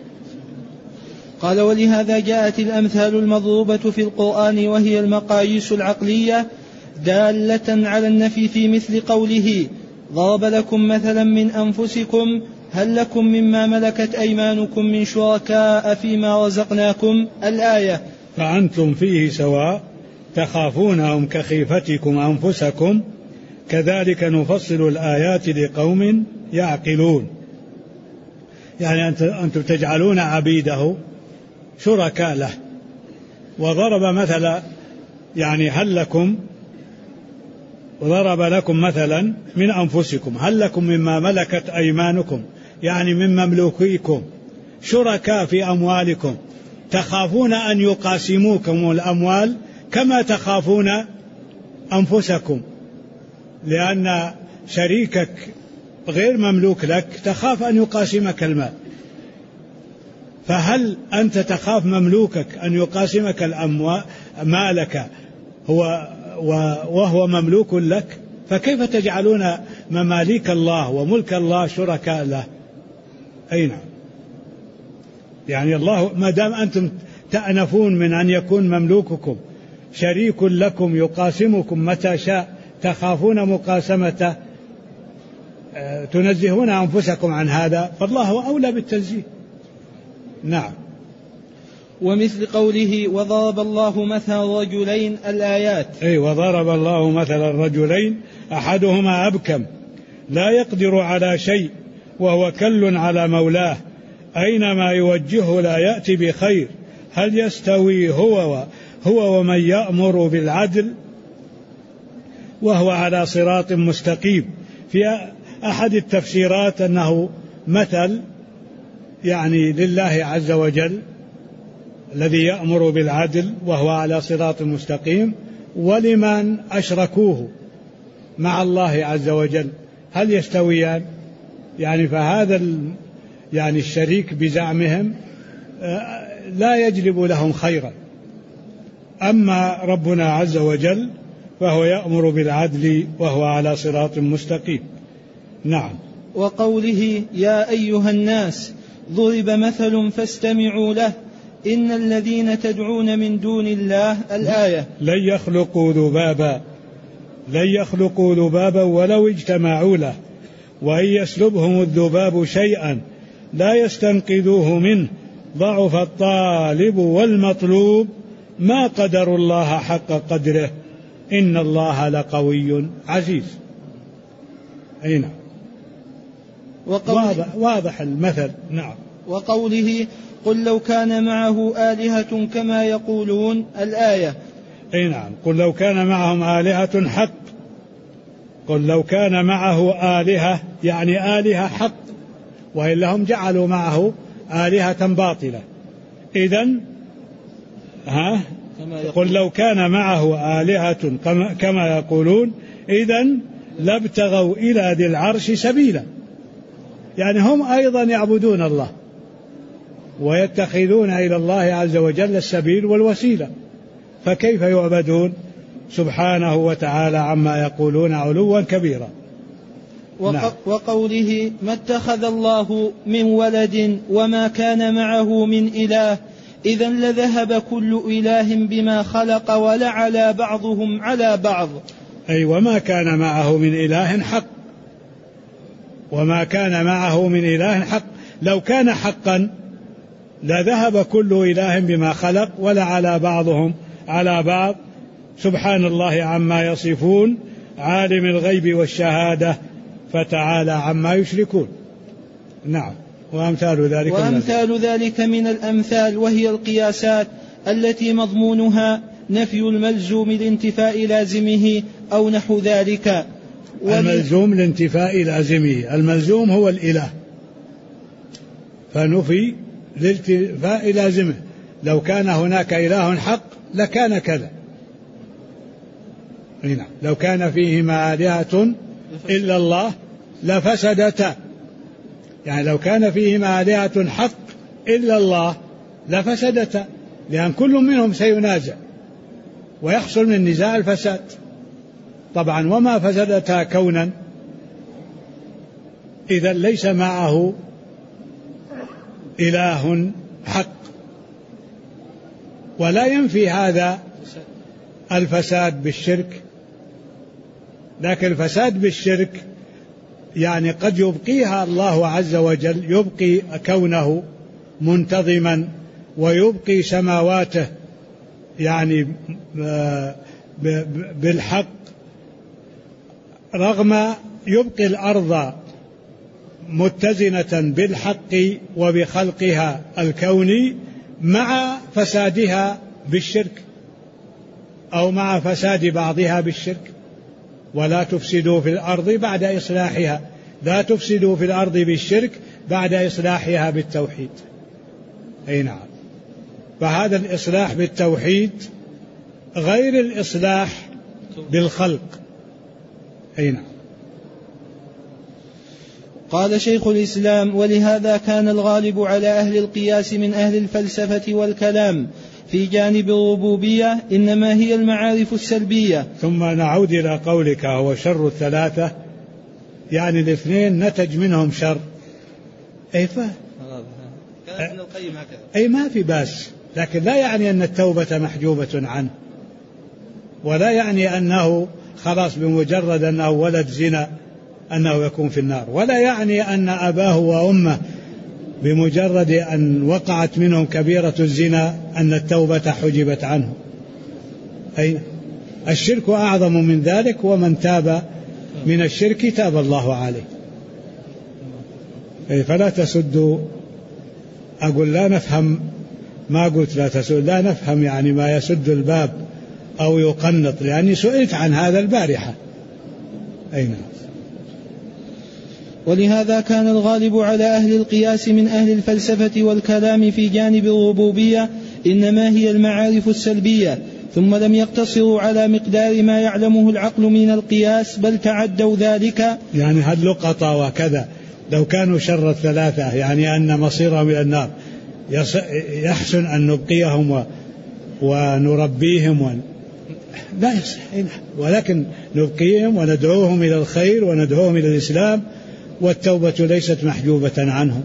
قال: ولهذا جاءت الأمثال المضروبة في القرآن وهي المقاييس العقلية دالة على النفي، في مثل قوله: ضرب لكم مثلا من أنفسكم هل لكم مما ملكت أيمانكم من شركاء فيما رزقناكم، الآية. فأنتم فيه سواء تخافونهم كخيفتكم أنفسكم كذلك نفصل الآيات لقوم يعقلون. يعني أنتم تجعلون عبيده شركاء له. وضرب مثلا يعني هل لكم، وضرب لكم مثلا من أنفسكم هل لكم مما ملكت أيمانكم، يعني من مملوكيكم شركاء في أموالكم تخافون أن يقاسموكم الأموال كما تخافون أنفسكم، لأن شريكك غير مملوك لك تخاف أن يقاسمك المال، فهل أنت تخاف مملوكك أن يقاسمك مالك وهو مملوك لك؟ فكيف تجعلون مماليك الله وملك الله شركاء له؟ أي نعم. يعني الله ما دام أنتم تأنفون من أن يكون مملوككم شريك لكم يقاسمكم متى شاء تخافون مقاسمته تنزهون أنفسكم عن هذا، فالله أولى بالتنزيه. نعم. ومثل قوله وضرب الله مثل رجلين الآيات. وضرب الله مثل الرجلين أحدهما أبكم لا يقدر على شيء وهو كل على مولاه أينما يوجهه لا يأتي بخير هل يستوي هو ومن يأمر بالعدل وهو على صراط مستقيم. في أحد التفسيرات أنه مثل يعني لله عز وجل الذي يأمر بالعدل وهو على صراط مستقيم، ولمن أشركوه مع الله عز وجل هل يستويان؟ يعني فهذا يعني الشريك بزعمهم لا يجلب لهم خيرا، أما ربنا عز وجل فهو يأمر بالعدل وهو على صراط مستقيم. نعم. وقوله يا أيها الناس ضرب مثل فاستمعوا له إن الذين تدعون من دون الله الآية. لن يخلقوا ذبابا ولو اجتمعوا له وإن يسلبهم الذباب شيئا لا يستنقذوه منه ضعف الطالب والمطلوب ما قدروا الله حق قدره إن الله لقوي عزيز. نعم. واضح المثل. نعم. وقوله قل لو كان معه آلهة كما يقولون الآية. نعم. قل لو كان معهم آلهة حق. قل لو كان معه آلهة يعني آلهة حق، وإلا هم جعلوا معه آلهة باطلة. إذن قل لو كان معه آلهة كما يقولون إذن لابتغوا إلى ذي العرش سبيلا، يعني هم أيضا يعبدون الله ويتخذون إلى الله عز وجل السبيل والوسيلة، فكيف يعبدون سبحانه وتعالى عما يقولون علوا كبيرا. نعم. وقوله ما اتخذ الله من ولد وما كان معه من إله إذا لذهب كل إله بما خلق ولعلى بعضهم على بعض. وما كان معه من إله حق، وما كان معه من إله حق. لو كان حقا لذهب كل إله بما خلق ولعلى بعضهم على بعض سبحان الله عما يصفون عالم الغيب والشهادة فتعالى عما يشركون. نعم. وأمثال ذلك من الأمثال وهي القياسات التي مضمونها نفي الملزوم لانتفاء لازمه أو نحو ذلك. الملزوم لانتفاء لازمه، الملزوم هو الإله فنفي لانتفاء لازمه. لو كان هناك إله حق لكان كذا. نعم. لو كان فيهما آلهة إلا الله لفسدتا، يعني لو كان فيهما آلهة حق إلا الله لفسدتا، لأن كل منهم سينازع ويحصل من النزاع الفساد طبعا. وما فسدتا كونا إذا ليس معه إله حق. ولا ينفي هذا الفساد بالشرك، لكن الفساد بالشرك يعني قد يبقيها الله عز وجل، يبقي كونه منتظما ويبقي سماواته يعني بالحق، رغم يبقي الأرض متزنة بالحق وبخلقها الكوني مع فسادها بالشرك أو مع فساد بعضها بالشرك. ولا تفسدوا في الأرض بعد إصلاحها، لا تفسدوا في الأرض بالشرك بعد إصلاحها بالتوحيد. نعم. فهذا الإصلاح بالتوحيد غير الإصلاح بالخلق. نعم. قال شيخ الإسلام ولهذا كان الغالب على أهل القياس من أهل الفلسفة والكلام في جانب الربوبية إنما هي المعارف السلبية. ثم نعود إلى قولك هو شر الثلاثة، يعني الاثنين نتج منهم شر. كان ابن القيم هكذا. ما في باس، لكن لا يعني أن التوبة محجوبة عنه. ولا يعني أنه خلاص بمجرد أنه ولد زنا أنه يكون في النار، ولا يعني أن أباه وأمه بمجرد أن وقعت منهم كبيرة الزنا أن التوبة حجبت عنه. أي الشرك أعظم من ذلك، ومن تاب من الشرك تاب الله عليه. فلا تسدوا، أقول لا نفهم، ما قلت لا تسد، لا نفهم يعني ما يسد الباب أو يقنط، لأني سئلت عن هذا البارحة. أي نعم. ولهذا كان الغالب على أهل القياس من أهل الفلسفة والكلام في جانب الربوبية إنما هي المعارف السلبية، ثم لم يقتصروا على مقدار ما يعلمه العقل من القياس، بل تعدوا ذلك. يعني هاللقطة وكذا لو كانوا شر الثلاثة، يعني أن مصيرهم إلى النار، يحسن أن نبقيهم ونربيهم لا يصح، ولكن نبقيهم وندعوهم إلى الخير وندعوهم إلى الإسلام، والتوبة ليست محجوبة عنهم.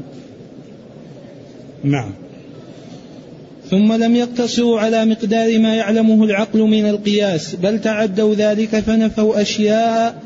نعم. ثم لم يقتصروا على مقدار ما يعلمه العقل من القياس، بل تعدوا ذلك فنفوا أشياء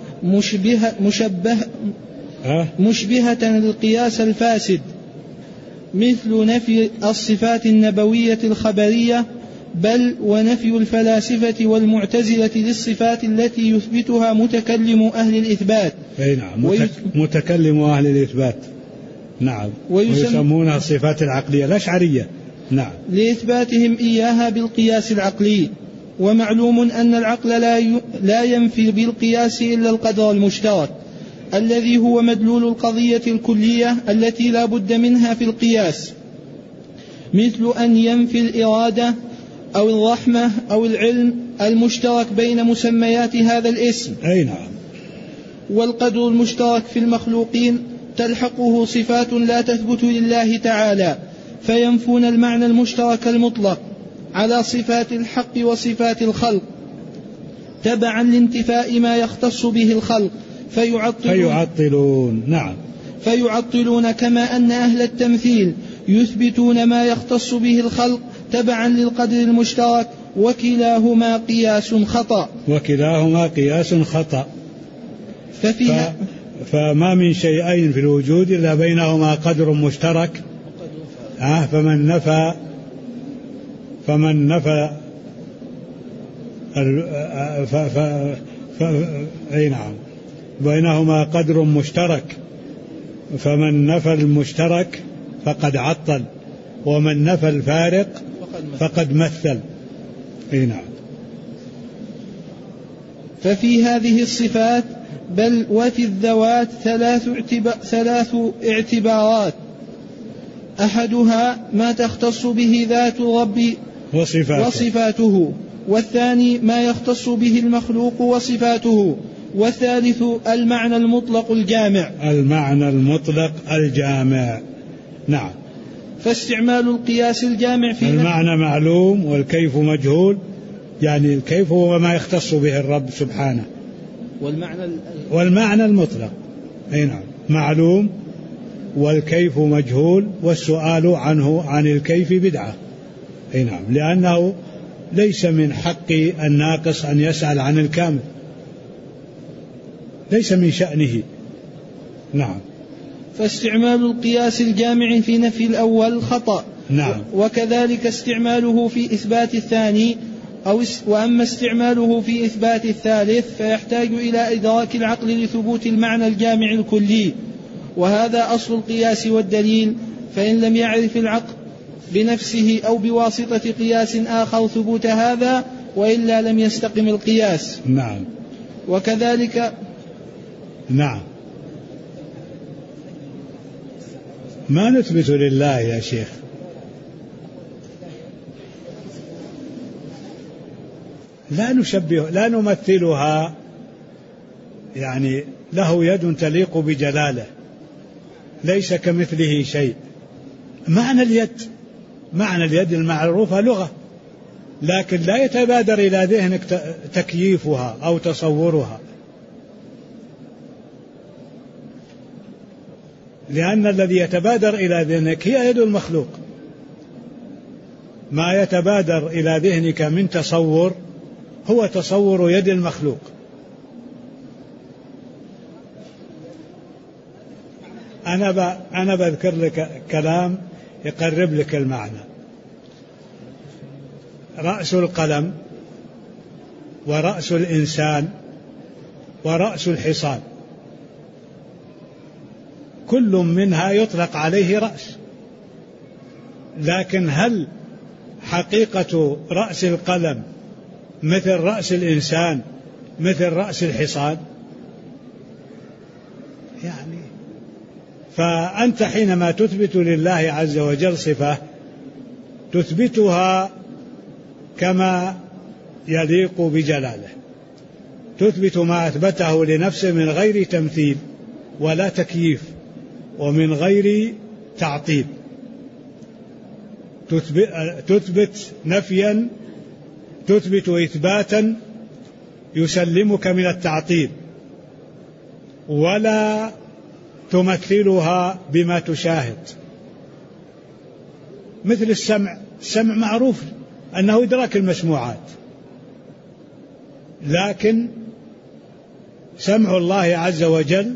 مشبهة للقياس الفاسد، مثل نفي الصفات النبوية الخبرية، بل ونفي الفلاسفة والمعتزلة للصفات التي يثبتها متكلم أهل الإثبات. نعم. متكلم أهل الإثبات. نعم. ويسمونها الصفات العقلية الأشعرية. نعم. لإثباتهم إياها بالقياس العقلي. ومعلوم أن العقل لا ينفي بالقياس إلا القدر المشترك الذي هو مدلول القضية الكلية التي لا بد منها في القياس، مثل أن ينفي الإرادة أو الرحمة أو العلم المشترك بين مسميات هذا الاسم. أي نعم. والقدر المشترك في المخلوقين تلحقه صفات لا تثبت لله تعالى، فينفون المعنى المشترك المطلق على صفات الحق وصفات الخلق تبعا لانتفاء ما يختص به الخلق، فيعطلون. نعم. فيعطلون، كما أن أهل التمثيل يثبتون ما يختص به الخلق تبعا للقدر المشترك، وكلاهما قياس خطأ. فما من شيئين في الوجود إلا بينهما قدر مشترك. فمن نفى أي نعم، بينهما قدر مشترك، فمن نفى المشترك فقد عطل، ومن نفى الفارق فقد مثل. أي نعم. ففي هذه الصفات بل وفي الذوات ثلاث اعتبارات، أحدها ما تختص به ذات الرب وصفاته، والثاني ما يختص به المخلوق وصفاته، والثالث المعنى المطلق الجامع. نعم. فاستعمال القياس الجامع في المعنى معلوم والكيف مجهول، يعني الكيف هو ما يختص به الرب سبحانه، والمعنى المطلق. أي نعم. معلوم والكيف مجهول، والسؤال عنه عن الكيف بدعة. أي نعم. لأنه ليس من حق الناقص أن يسأل عن الكامل، ليس من شأنه. نعم. فاستعمال القياس الجامع في نفي الأول خطأ. نعم. وكذلك استعماله في إثبات الثاني، وأما استعماله في إثبات الثالث فيحتاج إلى إدراك العقل لثبوت المعنى الجامع الكلي، وهذا أصل القياس والدليل. فإن لم يعرف العقل بنفسه أو بواسطة قياس آخر ثبوت هذا، وإلا لم يستقم القياس. نعم. وكذلك. نعم. ما نثبت لله يا شيخ، لا نشبه، لا نمثلها، يعني له يد تليق بجلاله، ليس كمثله شيء. معنى اليد المعروفة لغة، لكن لا يتبادر إلى ذهنك تكييفها أو تصورها، لأن الذي يتبادر إلى ذهنك هي يد المخلوق. ما يتبادر إلى ذهنك من تصور هو تصور يد المخلوق. أنا بذكر لك كلام يقرب لك المعنى. رأس القلم ورأس الإنسان ورأس الحصان كل منها يطلق عليه رأس، لكن هل حقيقة رأس القلم مثل رأس الإنسان مثل رأس الحصان؟ يعني فأنت حينما تثبت لله عز وجل صفة تثبتها كما يليق بجلاله، تثبت ما أثبته لنفسه من غير تمثيل ولا تكييف ومن غير تعطيل. تثبت نفيا، تثبت إثباتا يسلمك من التعطيل، ولا تمثلها بما تشاهد. مثل السمع معروف أنه إدراك المسموعات، لكن سمع الله عز وجل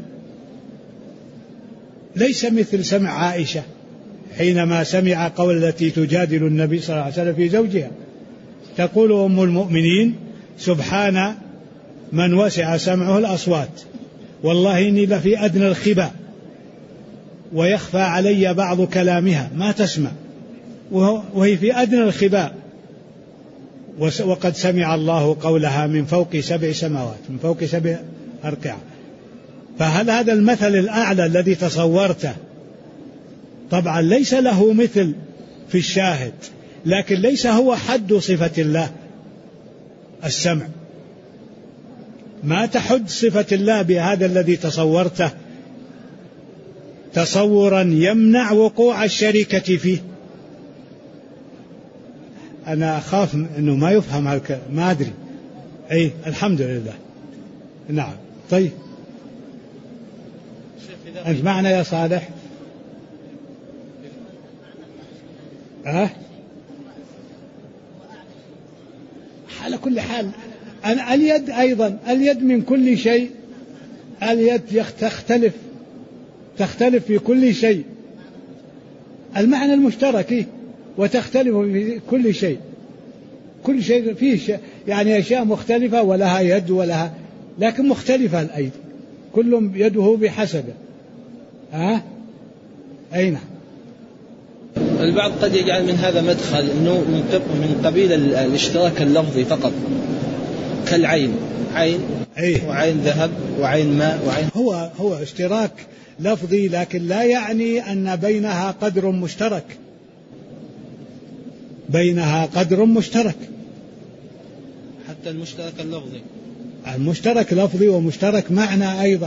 ليس مثل سمع عائشة حينما سمع قول التي تجادل النبي صلى الله عليه وسلم في زوجها، تقول أم المؤمنين: سبحان من وسع سمعه الأصوات، والله إني لفي أدنى الخباء ويخفى علي بعض كلامها ما تسمع، وهي في أدنى الخباء، وقد سمع الله قولها من فوق 7 سماوات، من فوق 7 أركعة. فهل هذا المثل الأعلى الذي تصورته طبعا ليس له مثل في الشاهد، لكن ليس هو حد صفة الله السمع. ما تحد صفة الله بهذا الذي تصورته تصورا يمنع وقوع الشركة فيه. أنا أخاف أنه ما يفهم ما أدري. أي الحمد لله. نعم. طيب أنت معنا يا صالح؟ على كل حال اليد أيضا، اليد من كل شيء، اليد تختلف في كل شيء، المعنى المشترك وتختلف في كل شيء، كل شيء فيه يعني أشياء مختلفة ولها يد ولها، لكن مختلفة الأيدي، كل يده بحسبه. أي نعم. البعض قد يجعل من هذا مدخل أنه من قبيل الاشتراك اللفظي فقط، كالعين، عين وعين ذهب وعين ماء وعين. هو اشتراك لفظي، لكن لا يعني أن بينها قدر مشترك، بينها قدر مشترك. حتى المشترك اللفظي، المشترك لفظي ومشترك معنى أيضا.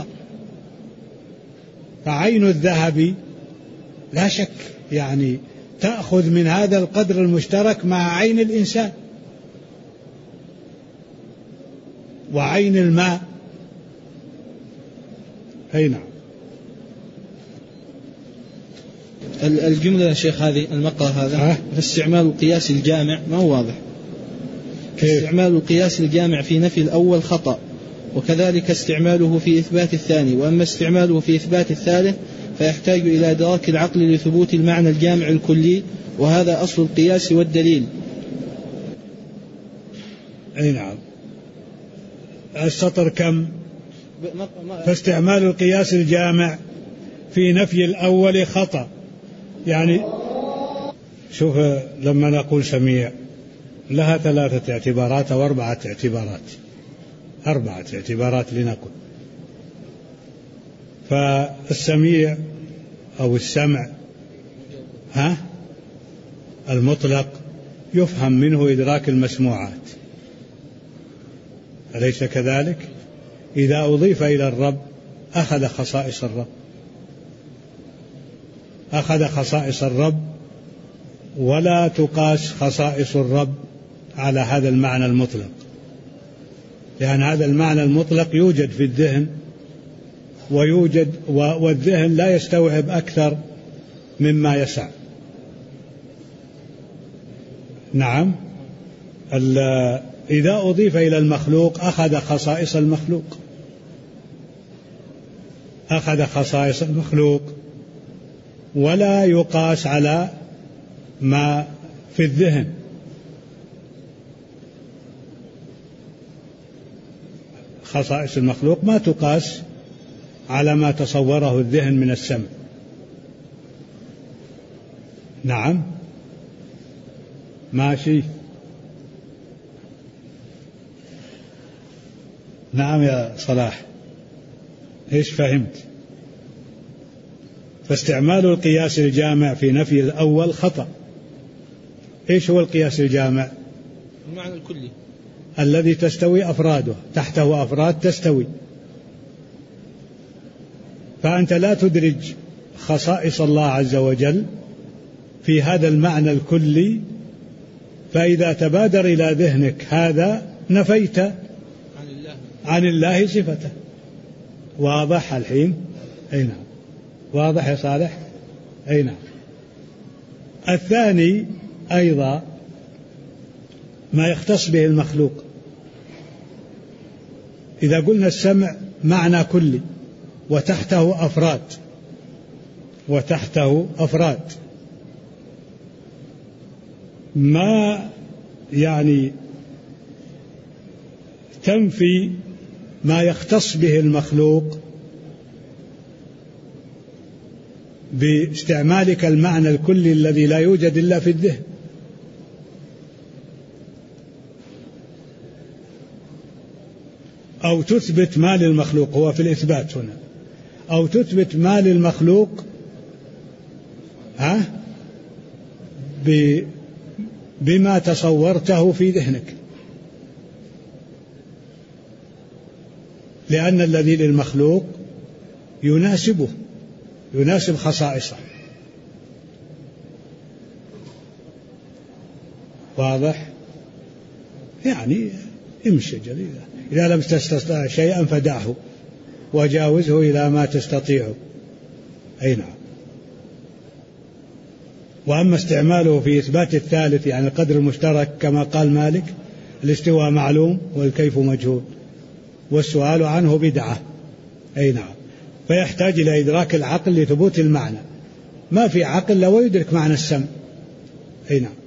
فعين الذهب لا شك يعني تأخذ من هذا القدر المشترك مع عين الإنسان. وعين الماء. أي نعم. الجملة يا شيخ هذه المقطع هذا استعمال القياس الجامع ما هو واضح. استعمال القياس الجامع في نفي الأول خطأ، وكذلك استعماله في إثبات الثاني، وأما استعماله في إثبات الثالث فيحتاج إلى إدراك العقل لثبوت المعنى الجامع الكلي، وهذا أصل القياس والدليل. أي نعم. السطر كم؟ فاستعمال القياس الجامع في نفي الأول خطأ. يعني شوف، لما نقول سميع لها 3 اعتبارات أو 4 اعتبارات، 4 اعتبارات لنقل. فالسميع أو السمع المطلق يفهم منه إدراك المسموعات، أليس كذلك؟ إذا أضيف إلى الرب أخذ خصائص الرب، أخذ خصائص الرب، ولا تقاس خصائص الرب على هذا المعنى المطلق، لأن هذا المعنى المطلق يوجد في الذهن، ويوجد والذهن لا يستوعب أكثر مما يسع. نعم. إذا أضيف إلى المخلوق أخذ خصائص المخلوق، أخذ خصائص المخلوق، ولا يقاس على ما في الذهن. خصائص المخلوق ما تقاس على ما تصوره الذهن من السمع. نعم ماشي. نعم يا صلاح، ايش فهمت؟ فاستعمال القياس الجامع في نفي الأول خطأ. ايش هو القياس الجامع؟ المعنى الكلي الذي تستوي أفراده، تحته أفراد تستوي، فأنت لا تدرج خصائص الله عز وجل في هذا المعنى الكلي، فإذا تبادر إلى ذهنك هذا نفيت عن الله صفته. واضح الحين؟ أي نعم. واضح يا صالح؟ أي نعم. الثاني أيضا ما يختص به المخلوق. إذا قلنا السمع معنى كلي وتحته أفراد، وتحته أفراد، ما يعني تنفي ما يختص به المخلوق باستعمالك المعنى الكلي الذي لا يوجد إلا في الذهن. أو تثبت ما للمخلوق، هو في الإثبات هنا، أو تثبت ما للمخلوق بما تصورته في ذهنك، لأن الذي للمخلوق يناسبه، يناسب خصائصه. واضح؟ يعني امشي جليلا، إذا لم تستطع شيئا فدعه وجاوزه إلى ما تستطيع. أي نعم. وأما استعماله في إثبات الثالث يعني القدر المشترك كما قال مالك، الاستواء معلوم والكيف مجهول والسؤال عنه بدعة. أي نعم. فيحتاج إلى إدراك العقل لثبوت المعنى، ما في عقل لو يدرك معنى السمع. أي نعم.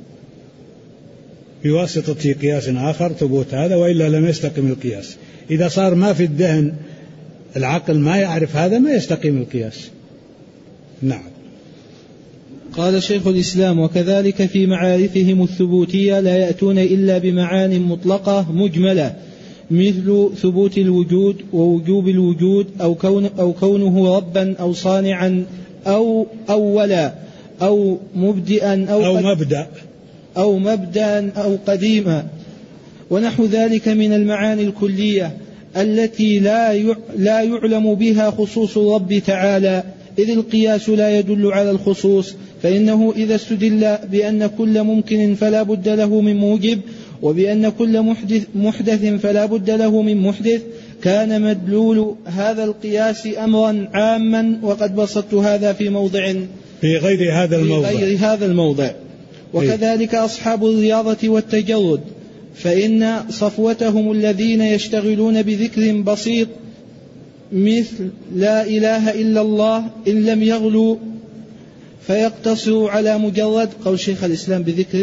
بواسطة قياس آخر ثبوت هذا، وإلا لم يستقم القياس. إذا صار ما في الذهن العقل ما يعرف هذا ما يستقيم القياس. نعم. قال شيخ الإسلام: وكذلك في معارفهم الثبوتية لا يأتون إلا بمعان مطلقة مجملة، مثل ثبوت الوجود ووجوب الوجود أو كونه ربا أو صانعا أو أولا أو مبدئا أو مبدأ أو قديما، ونحو ذلك من المعاني الكلية التي لا يعلم بها خصوص الرب تعالى، إذ القياس لا يدل على الخصوص، فإنه إذا استدل بأن كل ممكن فلا بد له من موجب، وبأن كل محدث فلا بد له من محدث، كان مدلول هذا القياس أمرا عاما، وقد بسطت هذا في غير هذا الموضع. وكذلك أصحاب الرياضة والتجرد، فإن صفوتهم الذين يشتغلون بذكر بسيط مثل لا إله إلا الله إن لم يغلوا فيقتصروا على مجرد قول شيخ الإسلام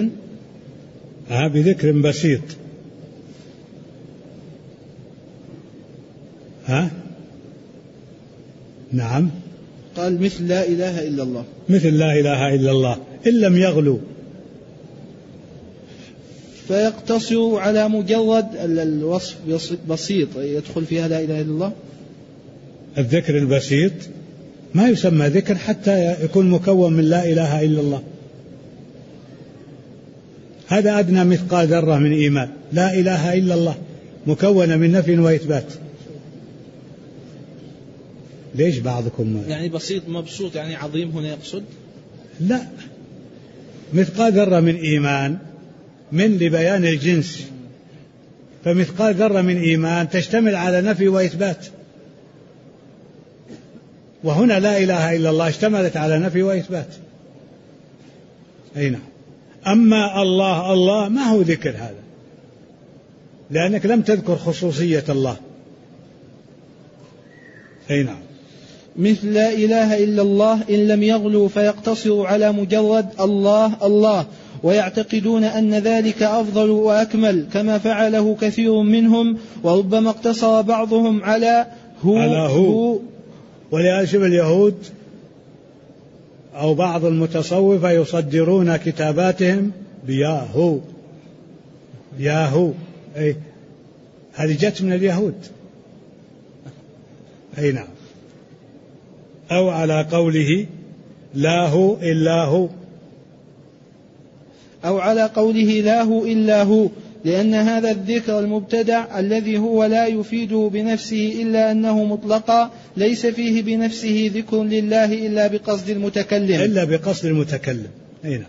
بذكر بسيط. نعم. قال مثل لا إله إلا الله، مثل لا إله إلا الله إن لم يغلوا فيقتصروا على مجرد الوصف بسيط يدخل فيها لا إله إلا الله. الذكر البسيط ما يسمى ذكر حتى يكون مكون من لا إله إلا الله. هذا أدنى مثقال ذرة من إيمان، لا إله إلا الله مكونة من نفي وإثبات. ليش بعضكم يعني بسيط مبسوط يعني عظيم هنا يقصد؟ لا، مثقال ذرة من إيمان من لبيان الجنس، فمثقال ذرة من إيمان تشتمل على نفي وإثبات، وهنا لا إله إلا الله اشتملت على نفي وإثبات. أي نعم. أما الله ما هو ذكر هذا، لأنك لم تذكر خصوصية الله. أي نعم. مثل لا إله إلا الله إن لم يغلوا فيقتصروا على مجرد الله الله، ويعتقدون أن ذلك أفضل وأكمل كما فعله كثير منهم، وربما اقتصر بعضهم على هو. ولهذا اليهود أو بعض المتصوفة يصدرون كتاباتهم بياهو ياهو. أي هذه جت من اليهود. أي نعم. أو على قوله لا هو إلا هو، أو على قوله لا هو إلا هو، لأن هذا الذكر المبتدع الذي هو لا يفيد بنفسه إلا أنه مطلقا ليس فيه بنفسه ذكر لله إلا بقصد المتكلم. أي نعم.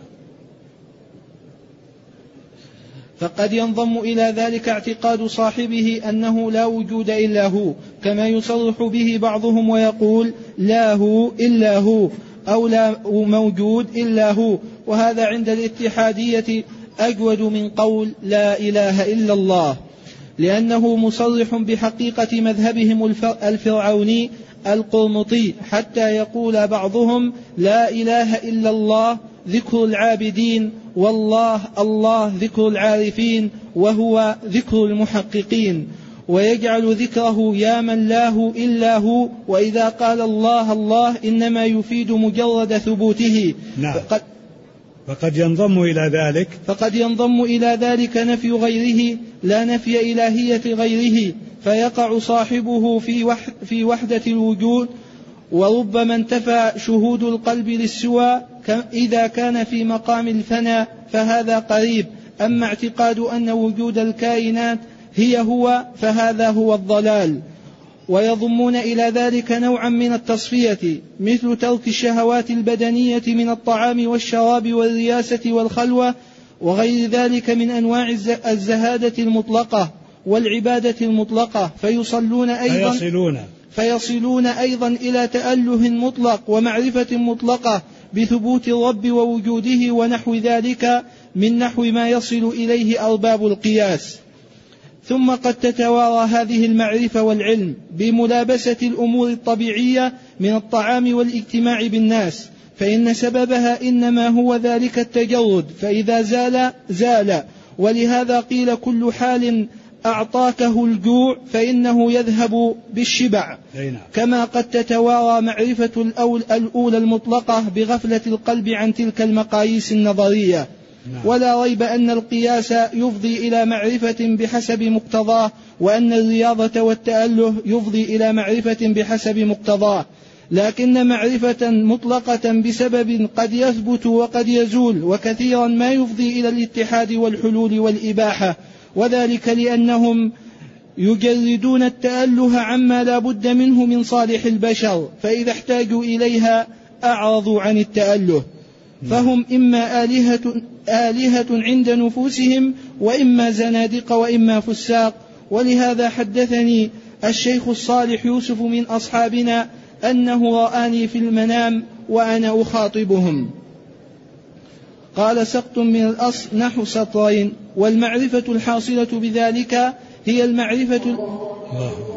فقد ينضم إلى ذلك اعتقاد صاحبه أنه لا وجود إلا هو، كما يصرح به بعضهم ويقول لا هو إلا هو، أو لا موجود إلا هو، وهذا عند الاتحادية أجود من قول لا إله إلا الله، لأنه مصرح بحقيقة مذهبهم الفرعوني القرمطي، حتى يقول بعضهم لا إله إلا الله ذكر العابدين، والله الله ذكر العارفين، وهو ذكر المحققين، ويجعل ذكره يا من لا هو إلا هو، وإذا قال الله الله إنما يفيد مجرد ثبوته. نعم. فقد ينضم إلى ذلك نفي غيره لا نفي إلهية غيره، فيقع صاحبه في وحدة الوجود، وربما انتفى شهود القلب للسوى إذا كان في مقام الفناء، فهذا قريب. أما اعتقاد أن وجود الكائنات هي هو فهذا هو الضلال. ويضمون إلى ذلك نوعا من التصفية، مثل ترك الشهوات البدنية من الطعام والشراب والرياسة والخلوة وغير ذلك من أنواع الزهادة المطلقة والعبادة المطلقة، فيصلون أيضا إلى تأله مطلق ومعرفة مطلقة بثبوت الرب ووجوده ونحو ذلك من نحو ما يصل إليه أرباب القياس. ثم قد تتوارى هذه المعرفة والعلم بملابسة الأمور الطبيعية من الطعام والاجتماع بالناس، فإن سببها إنما هو ذلك التجرد، فإذا زال. ولهذا قيل كل حال أعطاكه الجوع فإنه يذهب بالشبع. كما قد تتوارى معرفة الأولى المطلقة بغفلة القلب عن تلك المقاييس النظرية. ولا ريب أن القياس يفضي إلى معرفة بحسب مقتضاه، وأن الرياضة والتأله يفضي إلى معرفة بحسب مقتضاه، لكن معرفة مطلقة بسبب قد يثبت وقد يزول، وكثيرا ما يفضي إلى الاتحاد والحلول والإباحة، وذلك لأنهم يجردون التأله عما لا بد منه من صالح البشر، فإذا احتاجوا إليها أعرضوا عن التأله، فهم إما آلهة عند نفوسهم، وإما زنادقة، وإما فساق. ولهذا حدثني الشيخ الصالح يوسف من أصحابنا أنه رآني في المنام وأنا أخاطبهم، قال سقط من الأصل نحو سطرين، والمعرفة الحاصلة بذلك هي المعرفة